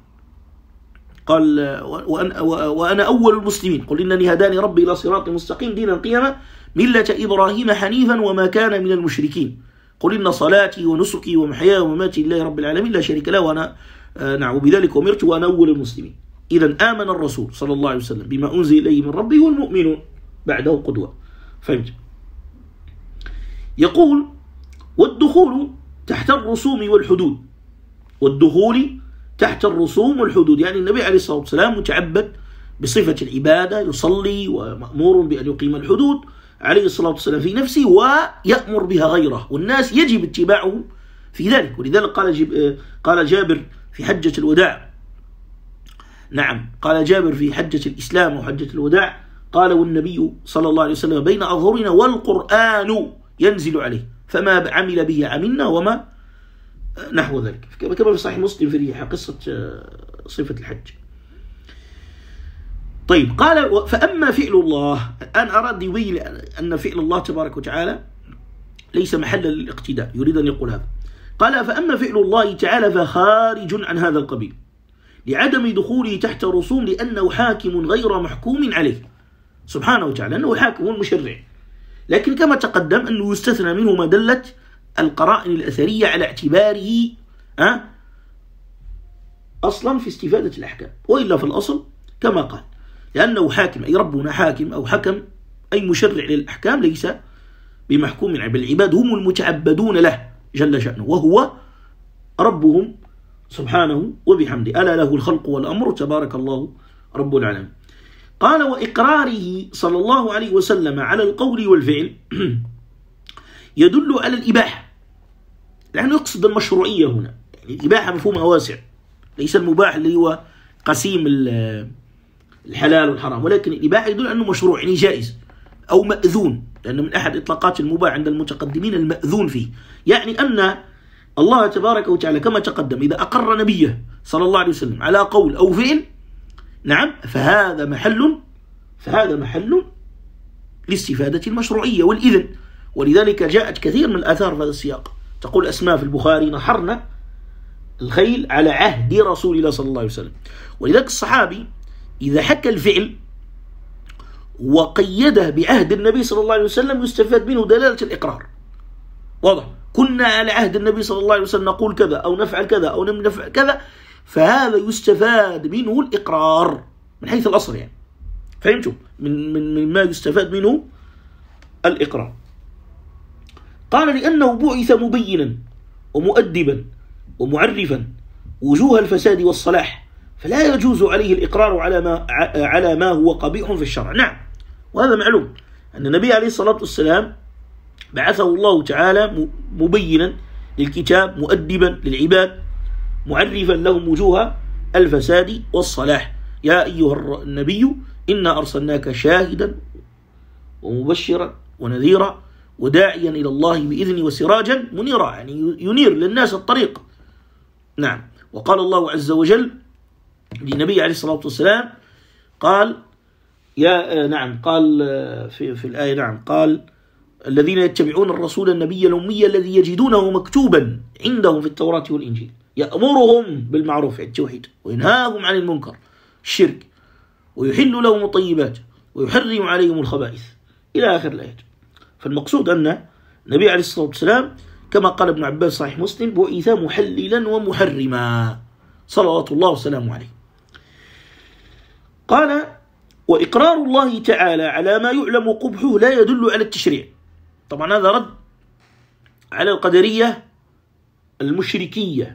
S1: قال وأنا أول المسلمين، قل إنني هداني ربي إلى صراط مستقيم دينا قيما ملة إبراهيم حنيفا وما كان من المشركين، قل إن صلاتي ونسكي ومحياي ومماتي لله رب العالمين لا شريك له وأنا نعم بذلك أمرت وأنا أول المسلمين. إذن آمن الرسول صلى الله عليه وسلم بما أنزل إليه من ربه والمؤمنون بعده قدوة. فهمت؟ يقول والدخول تحت الرسوم والحدود، والدخول تحت الرسوم والحدود، يعني النبي عليه الصلاة والسلام متعبد بصفة العبادة، يصلي ومأمور بأن يقيم الحدود عليه الصلاة والسلام في نفسه ويأمر بها غيره، والناس يجب اتباعه في ذلك. ولذلك قال جابر في حجة الوداع، نعم قال جابر في حجة الإسلام وحجة الوداع، قال والنبي صلى الله عليه وسلم بين أظهرنا والقرآن ينزل عليه فما عمل به عملنا وما نحو ذلك، كما في صحيح مسلم في قصة صفة الحج. طيب قال فأما فعل الله، الآن أراد يبين أن فعل الله تبارك وتعالى ليس محلا للاقتداء، يريد أن يقول هذا. قال فأما فعل الله تعالى فخارج عن هذا القبيل لعدم دخوله تحت رسوم، لأنه حاكم غير محكوم عليه سبحانه وتعالى، أنه حاكم مشرع، لكن كما تقدم أنه يستثنى منه ما دلت القرائن الأثرية على اعتباره أصلا في استفادة الأحكام، وإلا في الأصل كما قال لأنه حاكم، أي ربنا حاكم أو حكم أي مشرع للأحكام، ليس بمحكوم عليه، بل العباد هم المتعبدون له جل شأنه وهو ربهم سبحانه وبحمده، ألا له الخلق والأمر تبارك الله رب العالمين. قال وإقراره صلى الله عليه وسلم على القول والفعل يدل على الإباحة، لأنه يقصد المشروعية هنا، يعني الإباحة مفهومها واسع، ليس المباح اللي هو قسيم الحلال والحرام، ولكن الإباحة يدل أنه مشروع يعني جائز أو مأذون، لأن من أحد إطلاقات المباح عند المتقدمين المأذون فيه، يعني أن الله تبارك وتعالى كما تقدم إذا أقر نبيه صلى الله عليه وسلم على قول أو فعل، نعم فهذا محل لاستفادة المشروعية والإذن. ولذلك جاءت كثير من الآثار في هذا السياق. تقول أسماء في البخاري: نحرنا الخيل على عهد رسول الله صلى الله عليه وسلم. ولذلك الصحابي إذا حكى الفعل وقيده بعهد النبي صلى الله عليه وسلم يستفاد منه دلالة الإقرار. واضح؟ كنا على عهد النبي صلى الله عليه وسلم نقول كذا أو نفعل كذا أو نفعل كذا، فهذا يستفاد منه الإقرار من حيث الأصل يعني. فهمتم؟ من ما يستفاد منه الإقرار. قال: لأنه بعث مبينا ومؤدبا ومعرفا وجوه الفساد والصلاح، فلا يجوز عليه الإقرار على ما هو قبيح في الشرع. نعم، وهذا معلوم أن النبي عليه الصلاة والسلام بعثه الله تعالى مبينا للكتاب، مؤدبا للعباد، معرفا لهم وجوه الفساد والصلاح. يا أيها النبي إنا أرسلناك شاهدا ومبشرا ونذيرا وداعيا إلى الله بإذنه وسراجا منيرا، يعني ينير للناس الطريق. نعم. وقال الله عز وجل للنبي عليه الصلاة والسلام قال قال في الآية: نعم، قال: الذين يتبعون الرسول النبي الأمي الذي يجدونه مكتوبا عندهم في التوراة والإنجيل يأمرهم بالمعروف التوحيد وينهاهم عن المنكر الشرك ويحل لهم الطيبات ويحرم عليهم الخبائث إلى آخر الآيات. فالمقصود أن النبي عليه الصلاة والسلام كما قال ابن عباس صحيح مسلم: بعث محللا ومحرما صلوات الله وسلامه عليه. قال: وإقرار الله تعالى على ما يعلم قبحه لا يدل على التشريع. طبعا هذا رد على القدرية المشركية.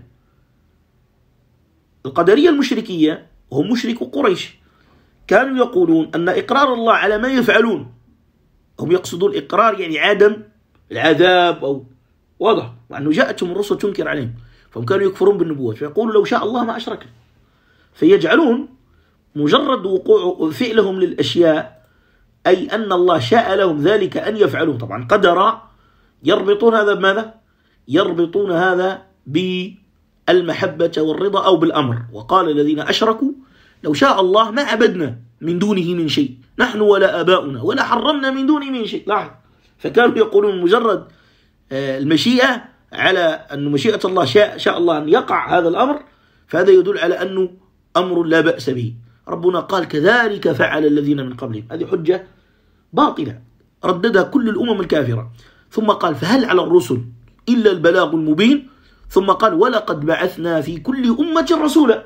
S1: القدرية المشركية هم مشرك قريش، كانوا يقولون أن إقرار الله على ما يفعلون، هم يقصدون الإقرار يعني عدم العذاب أو واضح، وأنه جاءتهم الرسل تنكر عليهم، فهم كانوا يكفرون بالنبوات، فيقولوا لو شاء الله ما أشركنا، فيجعلون مجرد وقوع فعلهم للأشياء أي أن الله شاء لهم ذلك أن يفعلوه. طبعا قدر يربطون هذا بماذا؟ يربطون هذا بالمحبة والرضا أو بالأمر. وقال الذين أشركوا لو شاء الله ما عبدنا من دونه من شيء نحن ولا آباؤنا ولا حرمنا من دونه من شيء. لاحظ، فكانوا يقولون مجرد المشيئة على أن مشيئة الله شاء الله أن يقع هذا الأمر، فهذا يدل على أنه أمر لا بأس به. ربنا قال: كذلك فعل الذين من قبلهم. هذه حجة باطلة رددها كل الأمم الكافرة. ثم قال: فهل على الرسل إلا البلاغ المبين. ثم قال: ولقد بعثنا في كل أمة رسولا.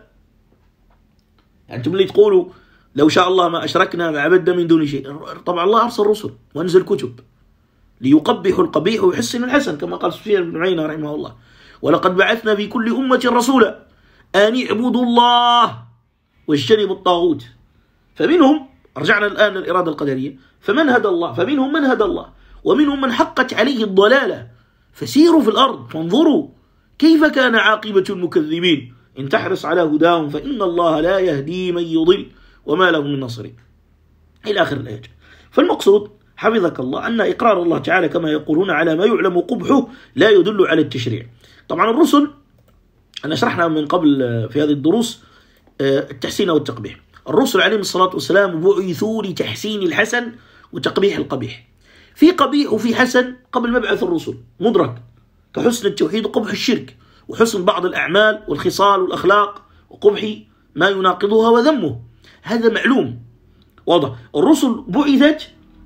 S1: يعني أنتم اللي تقولوا لو شاء الله ما أشركنا ما عبدنا من دون شيء، طبعا الله أرسل رسل وأنزل كتب ليقبحوا القبيح ويحسنوا الحسن، كما قال سفيان بن عيينة رحمه الله: ولقد بعثنا في كل أمة رسولا أن اعبدوا الله واجتنبوا الطاغوت. فمنهم، رجعنا الآن للإرادة القدرية، فمن هدى الله، فمنهم من هدى الله ومنهم من حقت عليه الضلالة، فسيروا في الأرض فانظروا كيف كان عاقبة المكذبين إن تحرص على هداهم فإن الله لا يهدي من يضل وما لهم من نصر إلى آخر الآيات. فالمقصود حفظك الله أن إقرار الله تعالى كما يقولون على ما يعلم قبحه لا يدل على التشريع. طبعا الرسل أنا شرحنا من قبل في هذه الدروس التحسين والتقبيح. الرسل عليهم الصلاة والسلام بعثوا لتحسين الحسن وتقبيح القبيح. في قبيح وفي حسن قبل مبعث الرسل مدرك، كحسن التوحيد وقبح الشرك، وحسن بعض الأعمال والخصال والأخلاق، وقبح ما يناقضها وذمه، هذا معلوم واضح. الرسل بعثت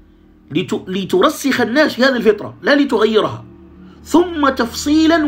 S1: لترسخ الناس في هذه الفطرة لا لتغيرها، ثم تفصيلا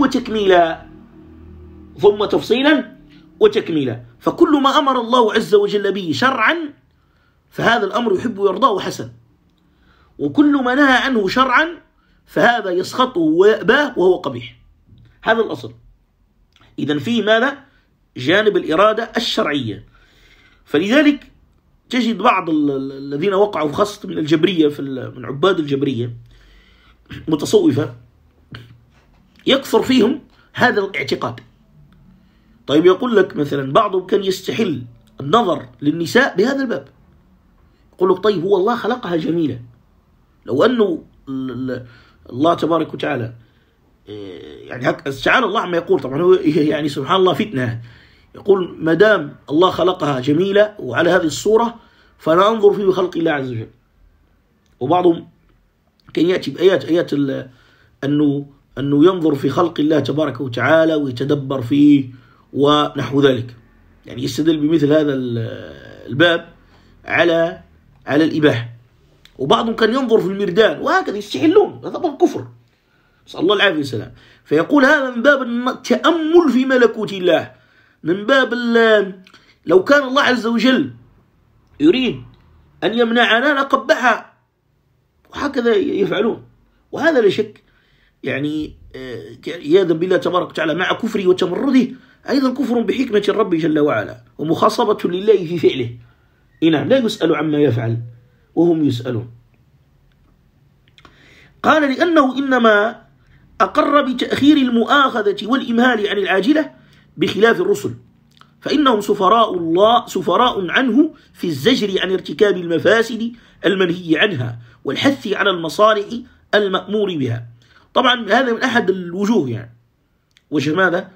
S1: وتكميلا. فكل ما أمر الله عز وجل به شرعا فهذا الأمر يحب ويرضاه وحسن، وكل ما نهى عنه شرعا فهذا يسخطه ويأباه وهو قبيح. هذا الأصل. إذن فيه ماذا؟ جانب الإرادة الشرعية. فلذلك تجد بعض الذين وقعوا خاصة من الجبرية من عباد الجبرية متصوفة يكثر فيهم هذا الاعتقاد. طيب يقول لك مثلا بعضهم كان يستحل النظر للنساء بهذا الباب، يقول لك طيب هو الله خلقها جميلة، لو أنه الله تبارك وتعالى يعني تعالى الله عما يقول، طبعا هو يعني سبحان الله فتنة، يقول ما دام الله خلقها جميلة وعلى هذه الصورة فننظر في خلق الله عز وجل. وبعضهم كان يأتي بآيات أنه ينظر في خلق الله تبارك وتعالى ويتدبر فيه ونحو ذلك، يعني يستدل بمثل هذا الباب على الإباحة. وبعضهم كان ينظر في المردان وهكذا يستحلون، هذا طبعا كفر، نسأل الله العافية والسلام. فيقول هذا من باب التأمل في ملكوت الله، من باب لو كان الله عز وجل يريد أن يمنعنا لقبحها، وهكذا يفعلون. وهذا لا شك يعني عياذا بالله تبارك وتعالى مع كفره وتمرده أيضا كفر بحكمة الرب جل وعلا ومخاصبة لله في فعله. نعم، لا يسأل عما يفعل وهم يسألون. قال لأنه إنما أقر بتأخير المؤاخذة والإمهال عن العاجلة بخلاف الرسل، فإنهم سفراء عنه في الزجر عن ارتكاب المفاسد المنهي عنها والحث على المصالح المأمور بها. طبعا هذا من أحد الوجوه، يعني وجه ماذا؟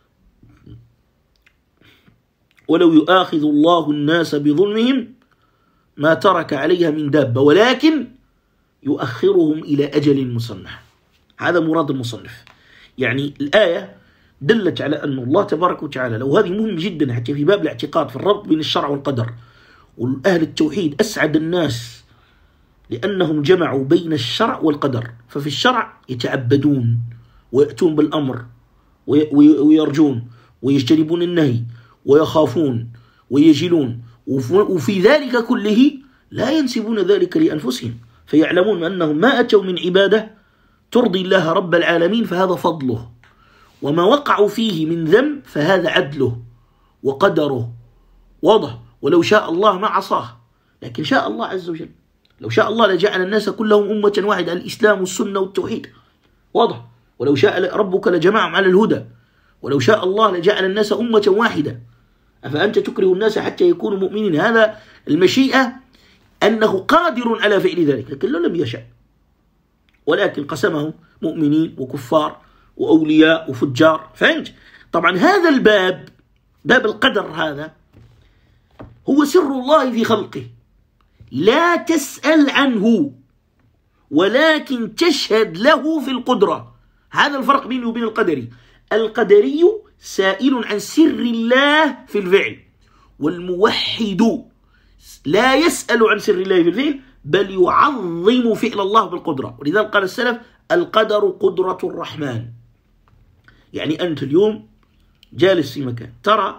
S1: ولو يؤاخذ الله الناس بظلمهم ما ترك عليها من دابة ولكن يؤخرهم إلى أجل مسمى. هذا مراد المصنف. يعني الآية دلت على أن الله تبارك وتعالى، لو هذه مهم جدا حتى في باب الاعتقاد في الربط بين الشرع والقدر، والأهل التوحيد أسعد الناس لأنهم جمعوا بين الشرع والقدر. ففي الشرع يتعبدون ويأتون بالأمر ويرجون ويجتنبون النهي ويخافون ويجلون، وفي ذلك كله لا ينسبون ذلك لأنفسهم، فيعلمون أنهم ما أتوا من عبادة ترضي الله رب العالمين فهذا فضله، وما وقعوا فيه من ذنب فهذا عدله وقدره واضح. ولو شاء الله ما عصاه، لكن شاء الله عز وجل. لو شاء الله لجعل الناس كلهم أمة واحدة، الإسلام والسنة والتوحيد واضح. ولو شاء ربك لجمعهم على الهدى، ولو شاء الله لجعل الناس أمة واحدة. أفأنت تكره الناس حتى يكونوا مؤمنين؟ هذا المشيئة أنه قادر على فعل ذلك، لكن لم يشاء، ولكن قسمهم مؤمنين وكفار وأولياء وفجار. فهمت؟ طبعا هذا الباب، باب القدر، هذا هو سر الله في خلقه، لا تسأل عنه ولكن تشهد له في القدرة. هذا الفرق بينه وبين القدري. القدري سائل عن سر الله في الفعل، والموحد لا يسأل عن سر الله في الفعل بل يعظم فعل الله بالقدرة. ولذلك قال السلف: القدر قدرة الرحمن. يعني أنت اليوم جالس في مكان، ترى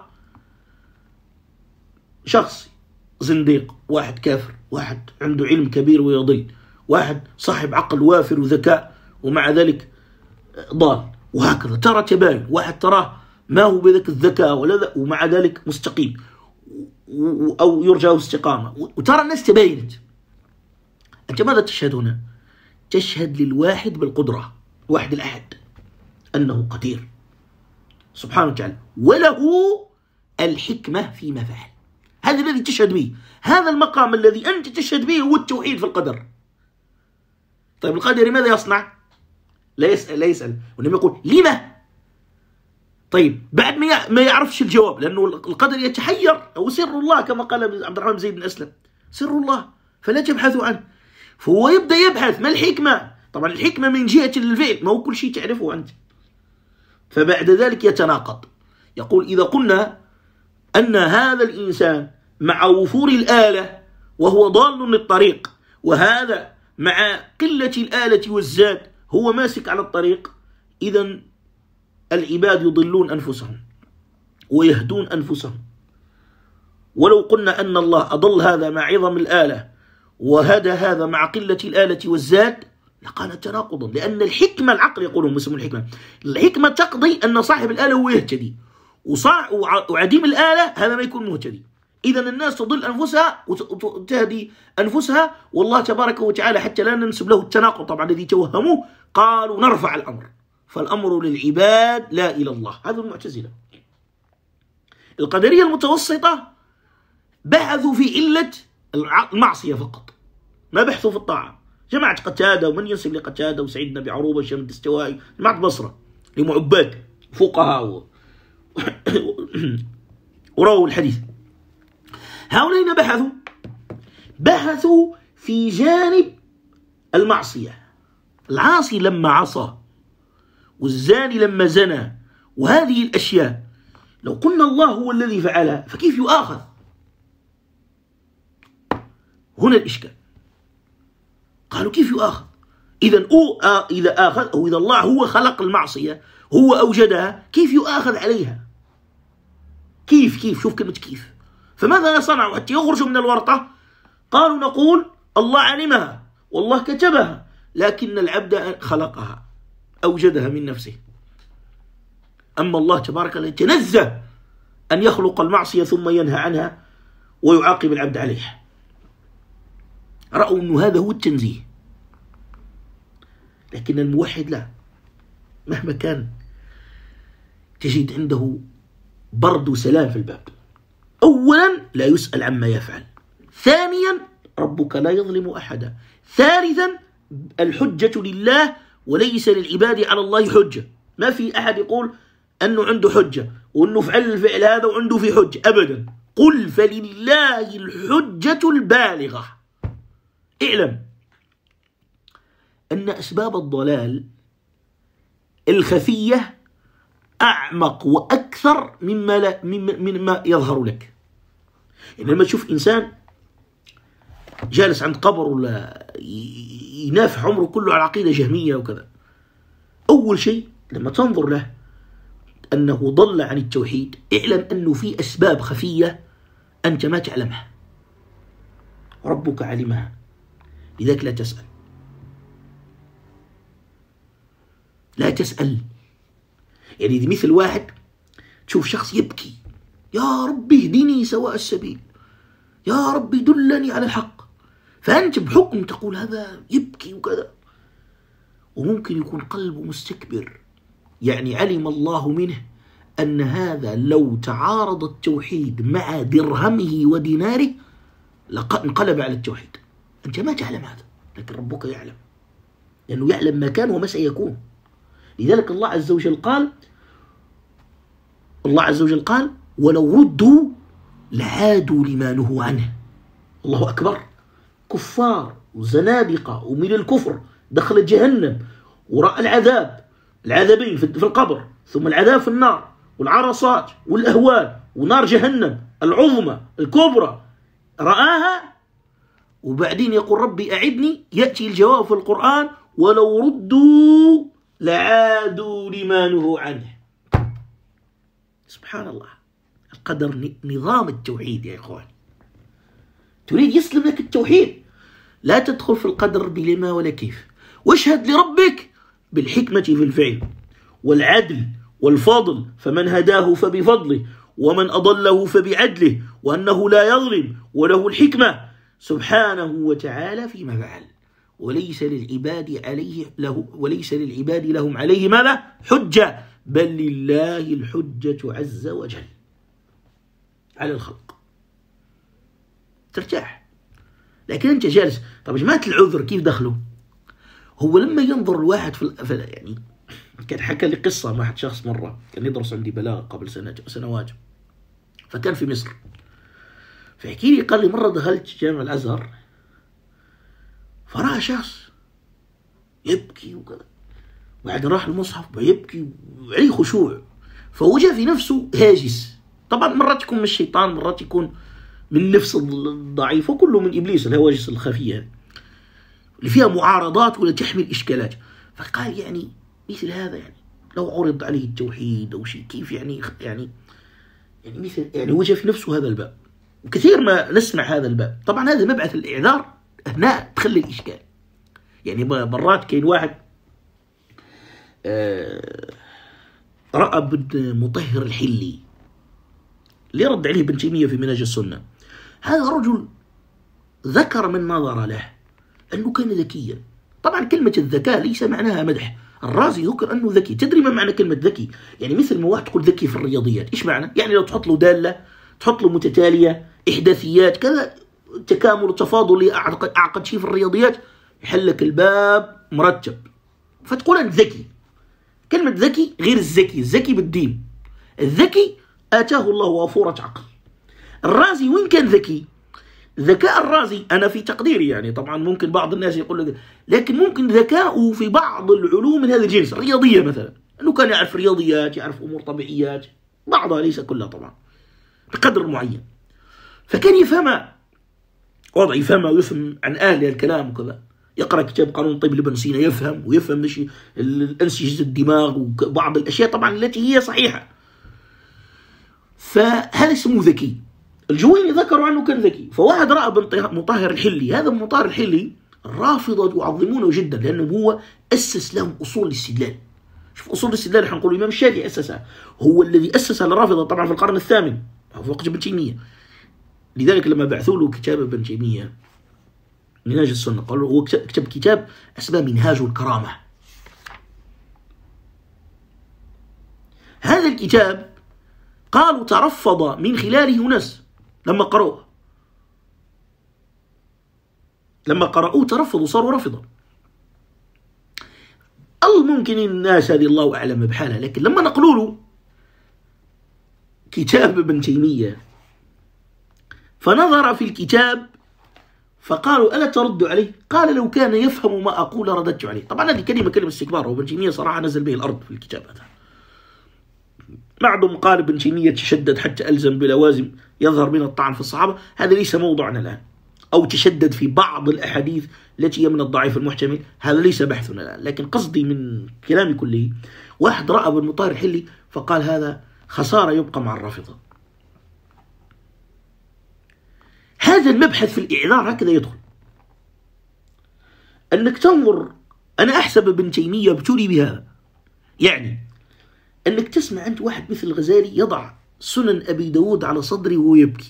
S1: شخص زنديق، واحد كافر، واحد عنده علم كبير ويضل، واحد صاحب عقل وافر وذكاء ومع ذلك ضال، وهكذا. ترى تباين، واحد تراه ما هو بذلك الذكاء ولا ومع ذلك مستقيم أو يرجى استقامة، وترى الناس تباينت. أنت ماذا تشهد هنا؟ تشهد للواحد بالقدرة، واحد الأحد، أنه قدير سبحانه وتعالى، وله الحكمة فيما فعل. هذا الذي تشهد به. هذا المقام الذي أنت تشهد به هو التوحيد في القدر. طيب القدر ماذا يصنع؟ لا يسأل، وإنما يقول لما؟ طيب بعد ما يعرفش الجواب، لأنه القدر يتحير، أو سر الله كما قال عبد الرحمن بن زيد بن أسلم، سر الله فلا تبحثوا عنه. فهو يبدأ يبحث ما الحكمة. طبعا الحكمة من جهة الفعل، ما هو كل شيء تعرفه أنت. فبعد ذلك يتناقض، يقول: إذا قلنا أن هذا الإنسان مع وفور الآلة وهو ضال للطريق، وهذا مع قلة الآلة والزاد هو ماسك على الطريق، إذن العباد يضلون أنفسهم ويهدون أنفسهم. ولو قلنا أن الله أضل هذا مع عظم الآلة وهدى هذا مع قلة الآلة والزاد لكان تناقضا، لأن الحكمة، العقل يقولون مسمى الحكمة تقضي أن صاحب الآلة هو يهتدي، وعديم الآلة هذا ما يكون مهتدي. إذن الناس تضل أنفسها وتهدي أنفسها، والله تبارك وتعالى حتى لا ننسب له التناقض طبعا الذي توهموه قالوا نرفع الأمر، فالأمر للعباد لا إلى الله. هذا المعتزلة. القدرية المتوسطة بحثوا في علة المعصية فقط، ما بحثوا في الطاعة. جماعة قتادة ومن ينسب لقتادة وسعيد بن أبي عروبة والشام الدستوائي، جماعة بصرة لمعباد فقهاء ورووا الحديث. هؤلاء بحثوا في جانب المعصية. العاصي لما عصى، والزاني لما زنى، وهذه الأشياء لو قلنا الله هو الذي فعلها فكيف يؤاخذ؟ هنا الإشكال. قالوا كيف يؤاخذ؟ إذا آخذ أو إذا الله هو خلق المعصية، هو أوجدها، كيف يؤاخذ عليها؟ كيف شوف كلمة كيف. فماذا صنعوا حتى يخرجوا من الورطة؟ قالوا نقول الله علمها والله كتبها، لكن العبد خلقها أوجدها من نفسه. أما الله تبارك وتعالى يتنزه أن يخلق المعصية ثم ينهى عنها ويعاقب العبد عليها. رأوا أن هذا هو التنزيه. لكن الموحد لا، مهما كان تجد عنده برد وسلام في الباب. أولا لا يسأل عما يفعل، ثانيا ربك لا يظلم أحدا، ثالثا الحجة لله وليس للعباد على الله حجة. ما في أحد يقول أنه عنده حجة وأنه فعل الفعل هذا وعنده في حجة، أبدا. قل فلله الحجة البالغة. اعلم أن أسباب الضلال الخفية أعمق وأكثر مما يظهر لك. يعني لما تشوف إنسان جالس عند قبر ولا ينافح عمره كله على عقيدة جهمية وكذا، أول شيء لما تنظر له أنه ضل عن التوحيد، اعلم أنه في أسباب خفية أنت ما تعلمها، ربك علمها، لذلك لا تسأل. لا تسأل. يعني مثل واحد تشوف شخص يبكي، يا ربي اهدني سواء السبيل، يا ربي دلني على الحق، فأنت بحكم تقول هذا يبكي وكذا، وممكن يكون قلبه مستكبر. يعني علم الله منه أن هذا لو تعارض التوحيد مع درهمه وديناره انقلب على التوحيد. أنت ما تعلم هذا، لكن ربك يعلم، لأنه يعلم ما كان وما سيكون. لذلك الله عز وجل قال ولو ردوا لعادوا لما نهوا عنه. الله أكبر. كفار وزنادقة ومن الكفر دخل جهنم ورأى العذابين في القبر، ثم العذاب في النار والعرصات والأهوال ونار جهنم العظمى الكبرى رآها، وبعدين يقول ربي أعدني، يأتي الجواب في القرآن ولو ردوا لعادوا لما نهوا عنه. سبحان الله. القدر نظام التوحيد يا إخوان. تريد يسلم لك التوحيد، لا تدخل في القدر بلما ولا كيف، واشهد لربك بالحكمة في الفعل والعدل والفضل، فمن هداه فبفضله ومن أضله فبعدله، وأنه لا يظلم وله الحكمة سبحانه وتعالى فيما فعل، وليس للعباد لهم عليه ماذا؟ حجة، بل لله الحجة عز وجل على الخلق. ترتاح. لكن أنت جالس، طب يا جماعة العذر كيف دخلوا؟ هو لما ينظر الواحد يعني كان حكى لي قصة مع شخص مرة كان يدرس عندي بلاغة قبل سنوات، فكان في مصر، فيحكي لي قال لي مرة دخلت جامع الأزهر فرأى شخص يبكي وكذا، وبعدين راح المصحف يبكي وعليه خشوع، فوجد في نفسه هاجس. طبعا مرات يكون من الشيطان، مرات يكون من النفس الضعيف، وكله من إبليس، الهواجس الخفية اللي فيها معارضات ولا تحمل إشكالات. فقال يعني مثل هذا، يعني لو عرض عليه التوحيد أو شيء كيف يعني مثل يعني وجد في نفسه هذا الباب. وكثير ما نسمع هذا الباب. طبعا هذا مبعث الإعذار هنا تخلي الإشكال. يعني مرات كاين واحد رأى ابن مطهر الحلي اللي رد عليه ابن تيمية في منهج السنة. هذا رجل ذكر من نظر له أنه كان ذكيا. طبعا كلمة الذكاء ليس معناها مدح. الرازي ذكر أنه ذكي. تدري ما معنى كلمة ذكي؟ يعني مثل ما واحد تقول ذكي في الرياضيات. إيش معنى؟ يعني لو تحط له دالة، تحط له متتالية، إحداثيات كذا، تكامل وتفاضل اللي أعقد شيء في الرياضيات، يحل لك الباب مرتب، فتقول أنت ذكي. كلمة ذكي غير الذكي. الذكي بالدين. الذكي آتاه الله وافورة عقل. الرازي وين كان ذكي؟ ذكاء الرازي أنا في تقديري يعني، طبعا ممكن بعض الناس يقول لك، لكن ممكن ذكاؤه في بعض العلوم من هذا الجنس، الرياضية مثلا، أنه كان يعرف رياضيات، يعرف أمور طبيعيات، بعضها ليس كلها طبعا، بقدر معين، فكان يفهمها وضع، يفهمها ويفهم عن أهل الكلام وكذا. يقرأ كتاب قانون الطب لابن سينا يفهم، ويفهم أنسجة الدماغ وبعض الأشياء طبعا التي هي صحيحة. فهذا اسمه ذكي. الجويني ذكروا عنه كان ذكي. فواحد رأى ابن مطهر الحلي، هذا ابن مطهر الحلي الرافضة يعظمونه جدا، لأنه هو أسس لهم أصول الاستدلال. شوف أصول الاستدلال احنا نقول الإمام الشافعي أسسها، هو الذي أسسها للرافضة طبعا في القرن الثامن في وقت ابن تيمية. لذلك لما بعثوا له كتاب ابن تيمية منهاج السنة، قالوا هو كتب كتاب اسمه منهاج الكرامة. هذا الكتاب قالوا ترفض من خلاله ناس لما قرأوه ترفضوا، صاروا رافضة. ممكن الناس هذه الله أعلم بحالها، لكن لما نقلوا له كتاب ابن تيمية فنظر في الكتاب فقالوا ألا ترد عليه؟ قال لو كان يفهم ما أقول رددت عليه. طبعا هذه كلمة استكبار، وابن تيمية صراحة نزل به الأرض في الكتاب هذا. بعضهم قال ابن تيمية تشدد حتى ألزم بلوازم يظهر من الطعن في الصحابة، هذا ليس موضوعنا الآن. أو تشدد في بعض الأحاديث التي هي من الضعيف المحتمل، هذا ليس بحثنا الآن. لكن قصدي من كلامي كله، واحد رأى ابن مطهر الحلي فقال هذا خسارة يبقى مع الرافضة. هذا المبحث في الإعذار هكذا يدخل، أنك تنظر. أنا أحسب ابن تيمية ابتلي بهذا، يعني أنك تسمع أنت واحد مثل الغزالي يضع سنن أبي داود على صدره وهو يبكي،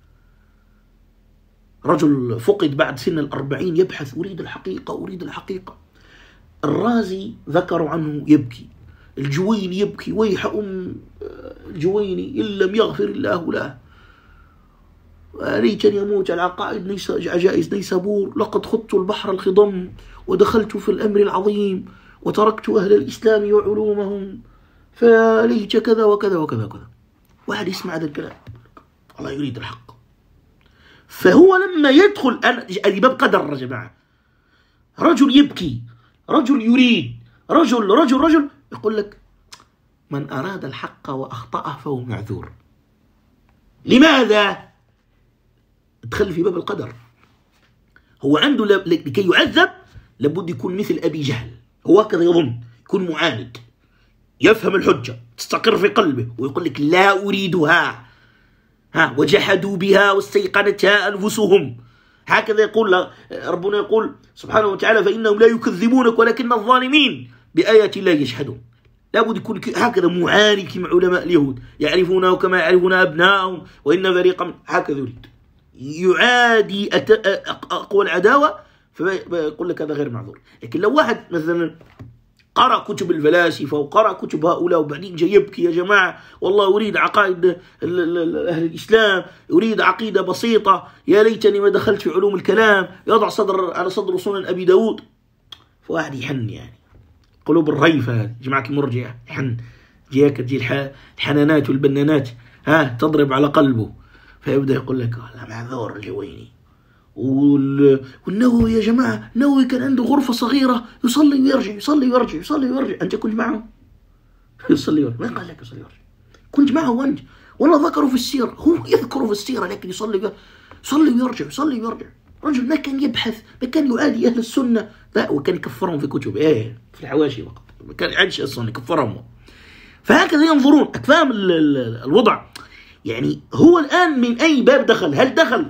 S1: رجل فقد بعد سن 40 يبحث أريد الحقيقة أريد الحقيقة. الرازي ذكروا عنه يبكي، الجويني يبكي ويح الجويني إن لم يغفر الله له، ليتني يموت على عقائد عجائز نيسابور، لقد خضت البحر الخضم ودخلت في الأمر العظيم وتركت أهل الإسلام وعلومهم، فليت كذا وكذا وكذا وكذا. واحد يسمع هذا الكلام الله يريد الحق. فهو لما يدخل الباب قدر يا جماعة، رجل يبكي، رجل يريد، رجل يقول لك من أراد الحق وأخطأه فهو معذور. لماذا؟ ادخل في باب القدر. هو عنده لكي يعذب لابد يكون مثل أبي جهل، هو هكذا يظن، يكون معاند، يفهم الحجة تستقر في قلبه ويقول لك لا أريدها، وجحدوا بها واستيقنتها أنفسهم. هكذا يقول ربنا، يقول سبحانه وتعالى فإنهم لا يكذبونك ولكن الظالمين بآيات الله يجحدون. لابد يكون هكذا معاني كما علماء اليهود يعرفونه كما يعرفون أبنائهم، وإن فريقا هكذا يريد يعادي أقوى العداوة، فيقول لك هذا غير معذور. لكن لو واحد مثلا قرأ كتب الفلاسفة وقرأ كتب هؤلاء وبعدين جاي يبكي يا جماعة والله أريد عقائد أهل الإسلام، أريد عقيدة بسيطة، يا ليتني ما دخلت في علوم الكلام، يضع على صدر سنن أبي داود، فواحد يحن يعني قلوب الريفة جماعة المرجئة يحن، تجي الحنانات والبنانات تضرب على قلبه، فيبدأ يقول لك لا معذور الجويني. والنووي يا جماعة، النووي كان عنده غرفة صغيرة يصلي ويرجع يصلي ويرجع يصلي ويرجع. أنت كنت معه؟ يصلي ويرجع، من قال لك يصلي ويرجع؟ كنت معه أنت؟ والله ذكروا في السيرة، هو يذكروا في السيرة لكن يصلي ويرجع يصلي ويرجع. رجل ما كان يبحث، ما كان يعادي أهل السنة، لا وكان يكفرهم في كتب في الحواشي فقط، ما كان يعادش السنة يكفرهم. فهكذا ينظرون. أكفام الوضع يعني. هو الآن من أي باب دخل؟ هل دخل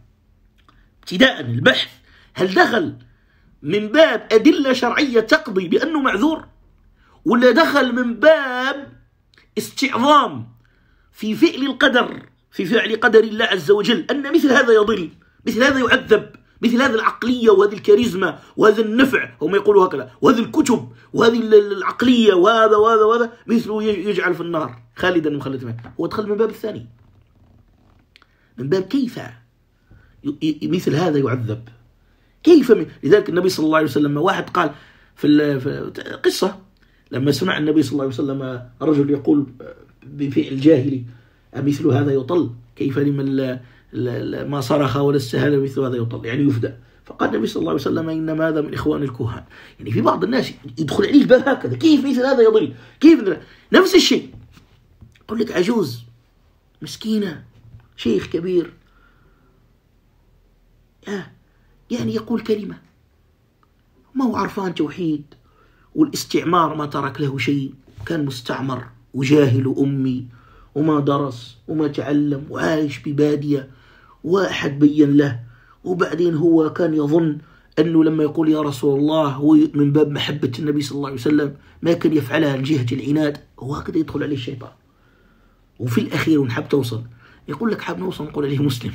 S1: ابتداء البحث، هل دخل من باب أدلة شرعية تقضي بأنه معذور، ولا دخل من باب استعظام في فعل القدر، في فعل قدر الله عز وجل، أن مثل هذا يضل، مثل هذا يعذب، مثل هذه العقلية وهذه الكاريزما وهذا النفع، هم يقولوا هكذا، وهذه الكتب وهذه العقلية وهذا وهذا وهذا مثله يجعل في النار خالدا مخلدا. هو دخل من باب الثاني، من باب كيف مثل هذا يعذب، كيف لذلك النبي صلى الله عليه وسلم، واحد قال في قصة لما سمع النبي صلى الله عليه وسلم رجل يقول بفعل جاهلي مثل هذا يطل، كيف لمن ما صرخ ولا استهل مثل هذا يطل، يعني يفدى. فقال النبي صلى الله عليه وسلم إنما هذا من إخوان الكهان. يعني في بعض الناس يدخل عليه الباب هكذا، كيف مثل هذا يضل؟ كيف نفس الشيء يقول لك عجوز مسكينة شيخ كبير يعني يقول كلمة ما هو عرفان توحيد، والاستعمار ما ترك له شيء، كان مستعمر وجاهل أمي وما درس وما تعلم وعايش ببادية واحد بين له، وبعدين هو كان يظن أنه لما يقول يا رسول الله هو من باب محبة النبي صلى الله عليه وسلم ما كان يفعلها من جهة العناد، هو هكذا يدخل عليه الشيطان. وفي الأخير ونحب توصل يقول لك حاب نوصل نقول عليه مسلم.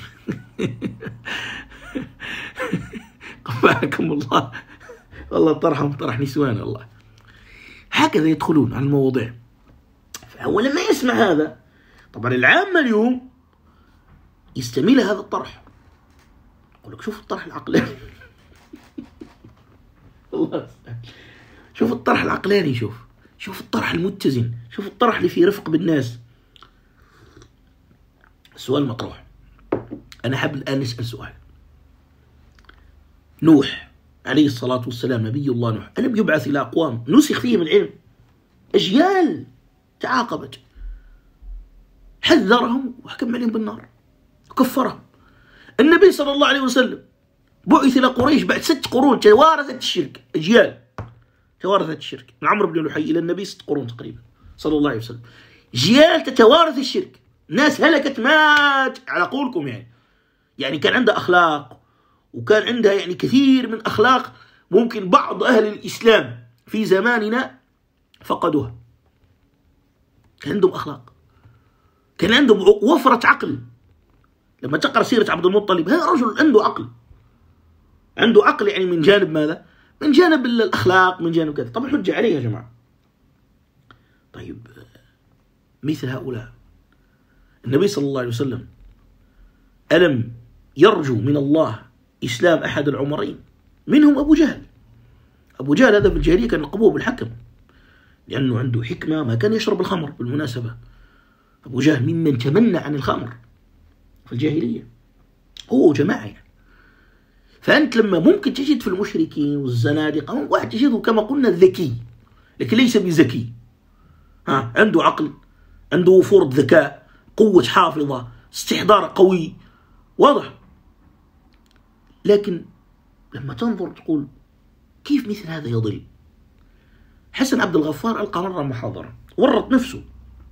S1: قبعكم الله، والله طرحهم طرح نسوان الله. هكذا يدخلون على المواضيع. فهو لما يسمع هذا طبعا العامة اليوم يستميل هذا الطرح، يقول لك شوف الطرح العقلاني. الله شوف الطرح العقلاني، شوف الطرح المتزن، شوف الطرح اللي فيه رفق بالناس. السؤال مطروح، أنا حاب الآن نسأل سؤال. نوح عليه الصلاة والسلام نبي الله نوح ألم يبعث إلى أقوام نسخ فيهم العلم، أجيال تعاقبت، حذرهم وحكم عليهم بالنار وكفرهم. النبي صلى الله عليه وسلم بعث إلى قريش بعد 6 قرون توارثت الشرك، أجيال توارثت الشرك من عمرو بن لحي إلى النبي 6 قرون تقريبا صلى الله عليه وسلم، أجيال تتوارث الشرك، ناس هلكت مات على قولكم يعني كان عندها أخلاق، وكان عندها يعني كثير من أخلاق ممكن بعض أهل الإسلام في زماننا فقدوها. كان عندهم أخلاق، كان عندهم وفرة عقل. لما تقرأ سيرة عبد المطلب هذا رجل عنده عقل يعني من جانب ماذا؟ من جانب الأخلاق، من جانب كذا. طبعا حجة عليه يا جماعة. طيب مثل هؤلاء النبي صلى الله عليه وسلم ألم يرجو من الله إسلام أحد العمرين؟ منهم أبو جهل. أبو جهل هذا في الجاهلية كان يلقبوه بالحكم لأنه عنده حكمة، ما كان يشرب الخمر بالمناسبة. أبو جهل ممن تمنى عن الخمر في الجاهلية هو جماعة يعني. فأنت لما ممكن تجد في المشركين والزنادقة واحد تجده كما قلنا ذكي لكن ليس بذكي، عنده عقل، عنده وفور ذكاء، قوة حافظة، استحضار قوي واضح، لكن لما تنظر تقول كيف مثل هذا يضل؟ حسن عبد الغفار ألقى مرة محاضرة ورط نفسه،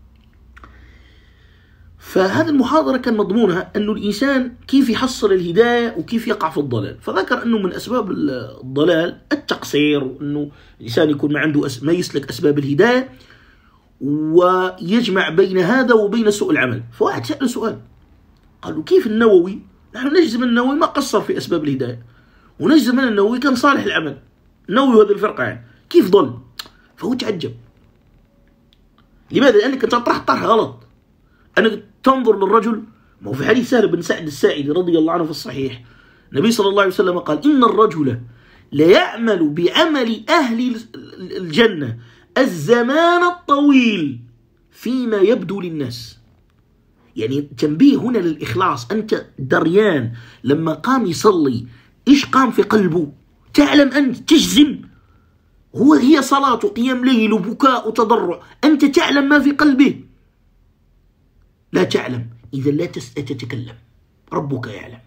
S1: فهذه المحاضرة كان مضمونها أنه الإنسان كيف يحصل الهداية وكيف يقع في الضلال. فذكر أنه من أسباب الضلال التقصير، وأنه الإنسان يكون ما يسلك أسباب الهداية ويجمع بين هذا وبين سوء العمل. فواحد سأل سؤال قالوا كيف النووي، نحن نجزم النووي ما قصر في أسباب الهداية، ونجزم أن النووي كان صالح العمل، النووي وهذه الفرقة يعني كيف ضل؟ فهو تعجب. لماذا؟ لأنك أنت طرح غلط. أنك تنظر للرجل، ما هو في حديث سهل بن سعد الساعدي رضي الله عنه في الصحيح النبي صلى الله عليه وسلم قال إن الرجل ليعمل بعمل أهل الجنة الزمان الطويل فيما يبدو للناس. يعني تنبيه هنا للإخلاص. أنت دريان لما قام يصلي إيش قام في قلبه، تعلم أنت تجزم هي صلاة وقيام ليل وبكاء وتضرع، أنت تعلم ما في قلبه؟ لا تعلم، إذا لا تتكلم، ربك يعلم.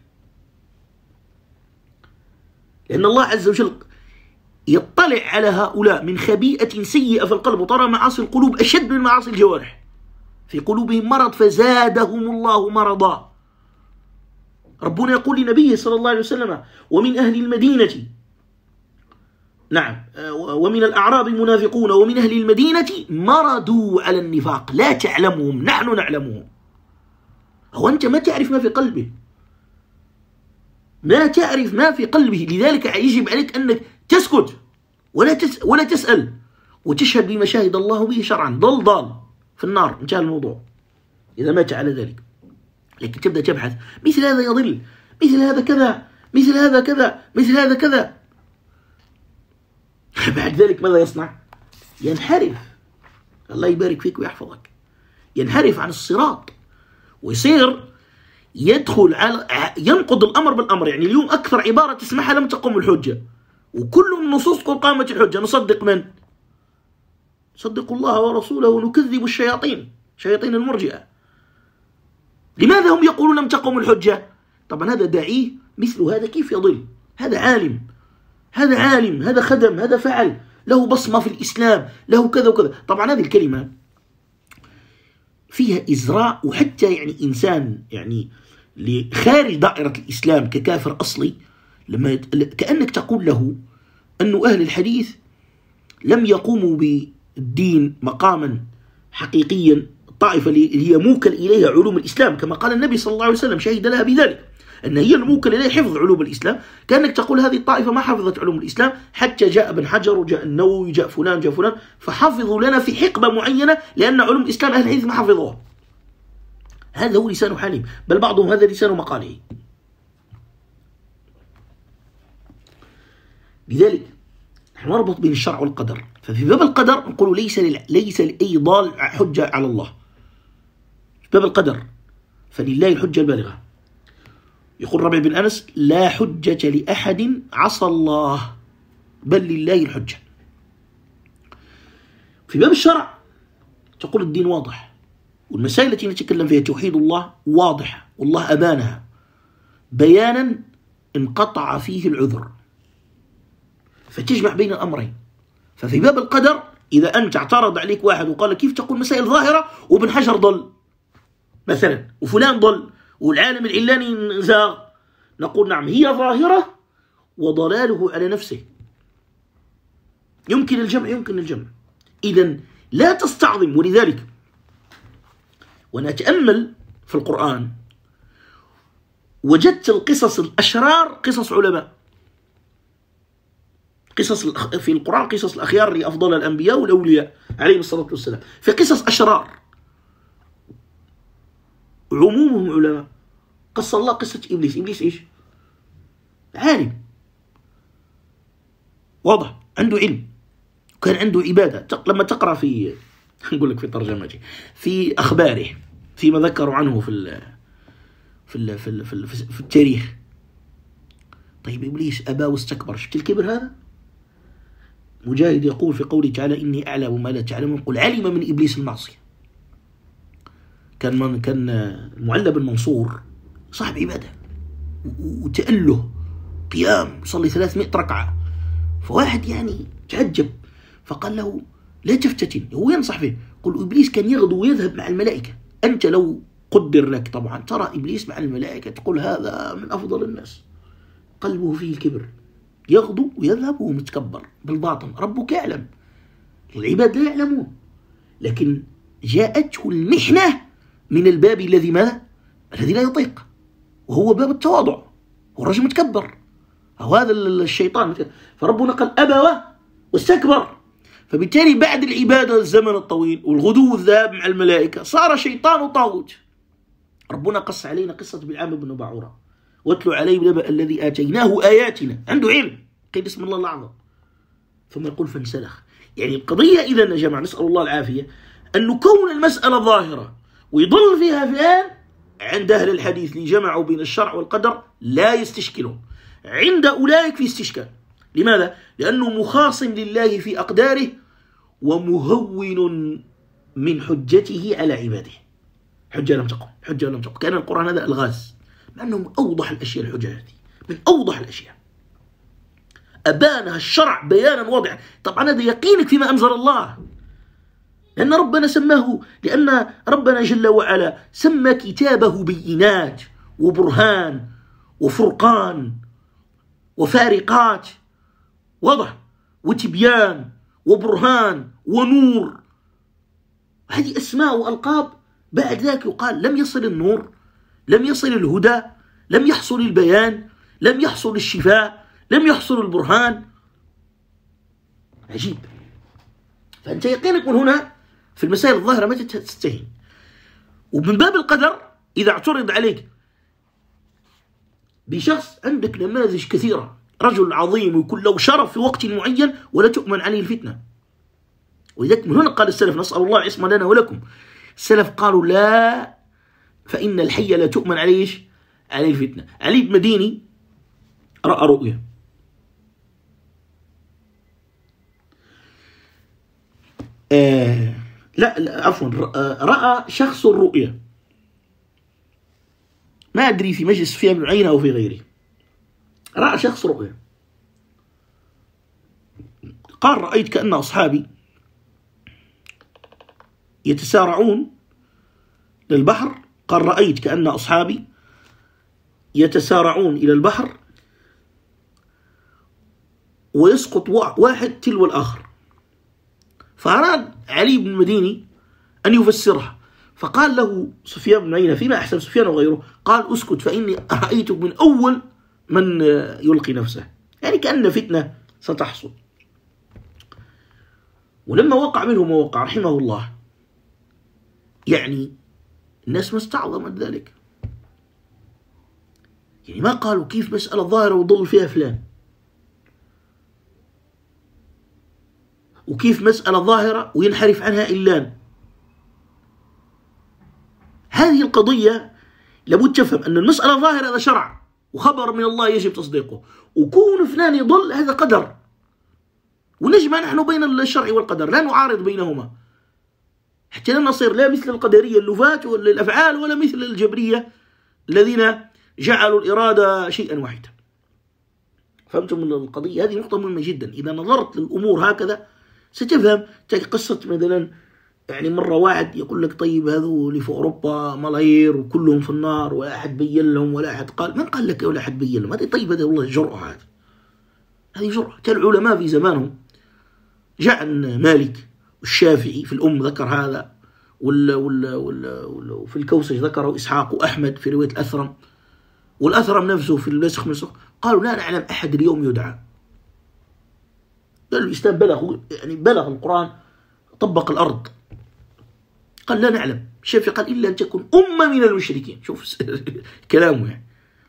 S1: لأن الله عز وجل يطلع على هؤلاء من خبيئة سيئة في القلب، وترى معاصي القلوب أشد من معاصي الجوارح، في قلوبهم مرض فزادهم الله مرضا. ربنا يقول لنبيه صلى الله عليه وسلم ومن أهل المدينة ومن الأعراب منافقون ومن أهل المدينة مرضوا على النفاق لا تعلمهم نحن نعلمهم. هو أنت ما تعرف ما في قلبه، ما تعرف ما في قلبه، لذلك يجب عليك أنك تسكت ولا تسأل وتشهد بما شهد الله به شرعا. ضل في النار، انتهى الموضوع إذا مات على ذلك. لكن تبدأ تبحث مثل هذا يضل، مثل هذا كذا، مثل هذا كذا، مثل هذا كذا. بعد ذلك ماذا يصنع؟ ينحرف. الله يبارك فيك ويحفظك. ينحرف عن الصراط ويصير يدخل على ينقض الأمر بالأمر. يعني اليوم أكثر عبارة تسمعها لم تقم الحجة، وكل النصوص تقول قامت الحجة. نصدق من؟ صدقوا الله ورسوله ونكذب الشياطين، شياطين المرجئة. لماذا هم يقولون لم تقم الحجة؟ طبعا هذا داعيه مثل هذا كيف يضل؟ هذا عالم، هذا عالم، هذا خدم، هذا فعل، له بصمة في الإسلام، له كذا وكذا. طبعا هذه الكلمة فيها إزراء، وحتى يعني إنسان يعني خارج دائرة الإسلام ككافر أصلي، لما كأنك تقول له أن أهل الحديث لم يقوموا بالدين مقاما حقيقيا، الطائفة اللي هي موكل إليها علوم الإسلام، كما قال النبي صلى الله عليه وسلم شهد لها بذلك أن هي الموكل إليها حفظ علوم الإسلام. كأنك تقول هذه الطائفة ما حفظت علوم الإسلام، حتى جاء ابن حجر وجاء النووي جاء فلان جاء فلان فحفظوا لنا في حقبة معينة، لأن علوم الإسلام أهل الحديث ما حفظوها. هذا هو لسان حالهم، بل بعضهم هذا لسان مقاله. لذلك نحن نربط بين الشرع والقدر. ففي باب القدر نقول ليس لأي ضال حجة على الله. في باب القدر فلله الحجة البالغة. يقول ربيع بن أنس: لا حجة لأحد عصى الله بل لله الحجة. في باب الشرع تقول الدين واضح، والمسائل التي نتكلم فيها توحيد الله واضحة، والله أبانها بيانا انقطع فيه العذر، فتجمع بين الأمرين. ففي باب القدر إذا أنت اعترض عليك واحد وقال كيف تقول مسائل ظاهرة وابن حجر ضل مثلا وفلان ضل والعالم العلاني زاغ، نقول نعم هي ظاهرة وضلاله على نفسه، يمكن الجمع يمكن الجمع. إذن لا تستعظم. ولذلك ونتأمل في القرآن وجدت القصص الأشرار قصص علماء، قصص في القرآن قصص الأخيار لأفضل الأنبياء والأولياء عليهم الصلاة والسلام، في قصص أشرار عمومهم علماء. قص الله قصة إبليس. إبليس إيش؟ عالم واضح، عنده علم، وكان عنده عبادة. لما تقرأ في نقول لك في ترجمته في أخباره فيما ذكروا عنه في التاريخ. طيب إبليس أبى واستكبر، شفت الكبر هذا؟ مجاهد يقول في قوله تعالى: إني أعلم ما لا تعلمون. قل علم من إبليس المعصية. كان المعلى بن منصور صاحب عبادة وتأله قيام، يصلي 300 ركعة. فواحد يعني تعجب فقال له: لا تفتتن. هو ينصح فيه، قل إبليس كان يغدو ويذهب مع الملائكة. أنت لو قدر لك طبعا ترى إبليس مع الملائكة تقول هذا من أفضل الناس، قلبه فيه الكبر، يغدو ويذهب وهو متكبر بالباطن. ربك يعلم، العباد لا يعلمون، لكن جاءته المحنة من الباب الذي ماذا؟ الذي لا يطيق، وهو باب التواضع، والرجل متكبر، أو هذا الشيطان. فربنا قال أبى واستكبر. فبالتالي بعد العبادة الزمن الطويل والغدو والذهاب مع الملائكة صار شيطان وطاغوت. ربنا قص علينا قصة بلعام بن باعورة: واتلو عليه نبأ الذي آتيناه آياتنا، عنده علم، قيل اسم الله الأعظم، ثم يقول فانسلخ. يعني القضية إذا يا جماعة نسأل الله العافية أن كون المسألة ظاهرة ويضل فيها فئان عند أهل الحديث اللي جمعوا بين الشرع والقدر لا يستشكلون. عند أولئك في استشكال. لماذا؟ لأنه مخاصم لله في أقداره ومهون من حجته على عباده. حجة لم تقم، حجة لم تقم. كان القرآن هذا ألغاز، مع أنه من أوضح الأشياء الحجة هذه، من أوضح الأشياء، أبانها الشرع بيانا واضحا. طبعا هذا يقينك فيما أنزل الله، لأن ربنا سماه، لأن ربنا جل وعلا سمى كتابه بينات وبرهان وفرقان وفارقات، واضح، وتبيان وبرهان ونور. هذه أسماء وألقاب. بعد ذلك يقال لم يصل النور، لم يصل الهدى، لم يحصل البيان، لم يحصل الشفاء، لم يحصل البرهان. عجيب. فأنت يقينك من هنا في المسائل الظاهرة متى تستهين. ومن باب القدر إذا اعترض عليك بشخص، عندك نماذج كثيرة، رجل عظيم ويكون له شرف في وقت معين ولا تؤمن عليه الفتنة. ولذلك من هنا قال السلف، نسأل الله العصمة لنا ولكم، السلف قالوا لا فإن الحي لا تؤمن عليه عليه الفتنة. علي بن مديني رأى رؤيا، لا عفوا، رأى شخص الرؤيا، ما أدري في مجلس سفيان بن عيينة أو في غيره، رأى شخص رؤيا، قال رأيت كأن أصحابي يتسارعون للبحر، قال رأيت كأن أصحابي يتسارعون إلى البحر ويسقط واحد تلو الآخر. فأراد علي بن المديني أن يفسرها، فقال له سفيان بن عيينة فيما أحسن سفيان وغيره، قال اسكت فإني رأيتك من أول من يلقي نفسه، يعني كأن فتنة ستحصل. ولما وقع منه ما وقع رحمه الله، يعني الناس ما استعظمت ذلك، يعني ما قالوا كيف مسألة ظاهرة وضل فيها فلان، وكيف مسألة ظاهرة وينحرف عنها إلان. هذه القضية لابد تفهم أن المسألة ظاهرة هذا شرع وخبر من الله يجب تصديقه، وكون فلان يضل هذا قدر، ونجمع نحن بين الشرع والقدر، لا نعارض بينهما، حتى لا نصير لا مثل القدرية اللفات ولا الأفعال، ولا مثل الجبرية الذين جعلوا الإرادة شيئا واحدا. فهمتم القضية؟ هذه نقطة مهمة جدا. إذا نظرت للأمور هكذا ستفهم. قصة مثلا يعني مرة واحد يقول لك طيب هذو اللي في أوروبا ملايير وكلهم في النار ولا أحد بين لهم ولا أحد قال، من قال لك ولا أحد بين لهم؟ هذه طيب، هذا والله جرأة، هذه جرأة. العلماء في زمانهم جاء مالك والشافعي في الأم ذكر هذا، وفي الكوسج ذكره إسحاق وأحمد في رواية الأثرم، والأثرم نفسه في النسخ منسوخ، قالوا لا نعلم أحد اليوم يدعى. قالوا الإسلام بلغ، يعني بلغ القرآن طبق الأرض، قال لا نعلم. الشافعي قال إلا أن تكون أمة من المشركين. شوف كلامه يعني.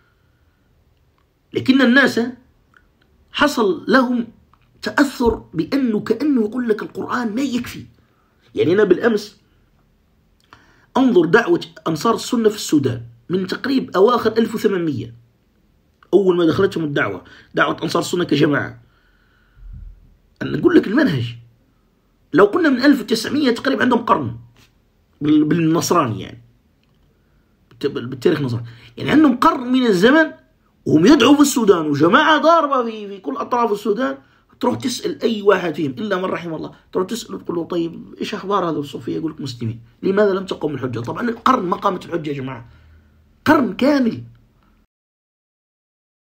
S1: لكن الناس حصل لهم تأثر بأنه كأنه يقول لك القرآن ما يكفي. يعني أنا بالأمس أنظر دعوة أنصار السنة في السودان من تقريب أواخر 1800، أول ما دخلتهم الدعوة، دعوة أنصار السنة كجماعة. أنا أقول لك المنهج لو قلنا من 1900 تقريبا عندهم قرن بالنصراني، يعني بالتاريخ النصراني، يعني عندهم قرن من الزمن وهم يدعوا في السودان، وجماعة ضاربة في كل أطراف السودان. تروح تسأل أي واحد فيهم إلا من رحم الله، تروح تسأله تقول له طيب إيش أخبار هذا الصوفية؟ يقول لك مسلمين. لماذا لم تقم الحجة؟ طبعا قرن ما قامت الحجة يا جماعة، قرن كامل.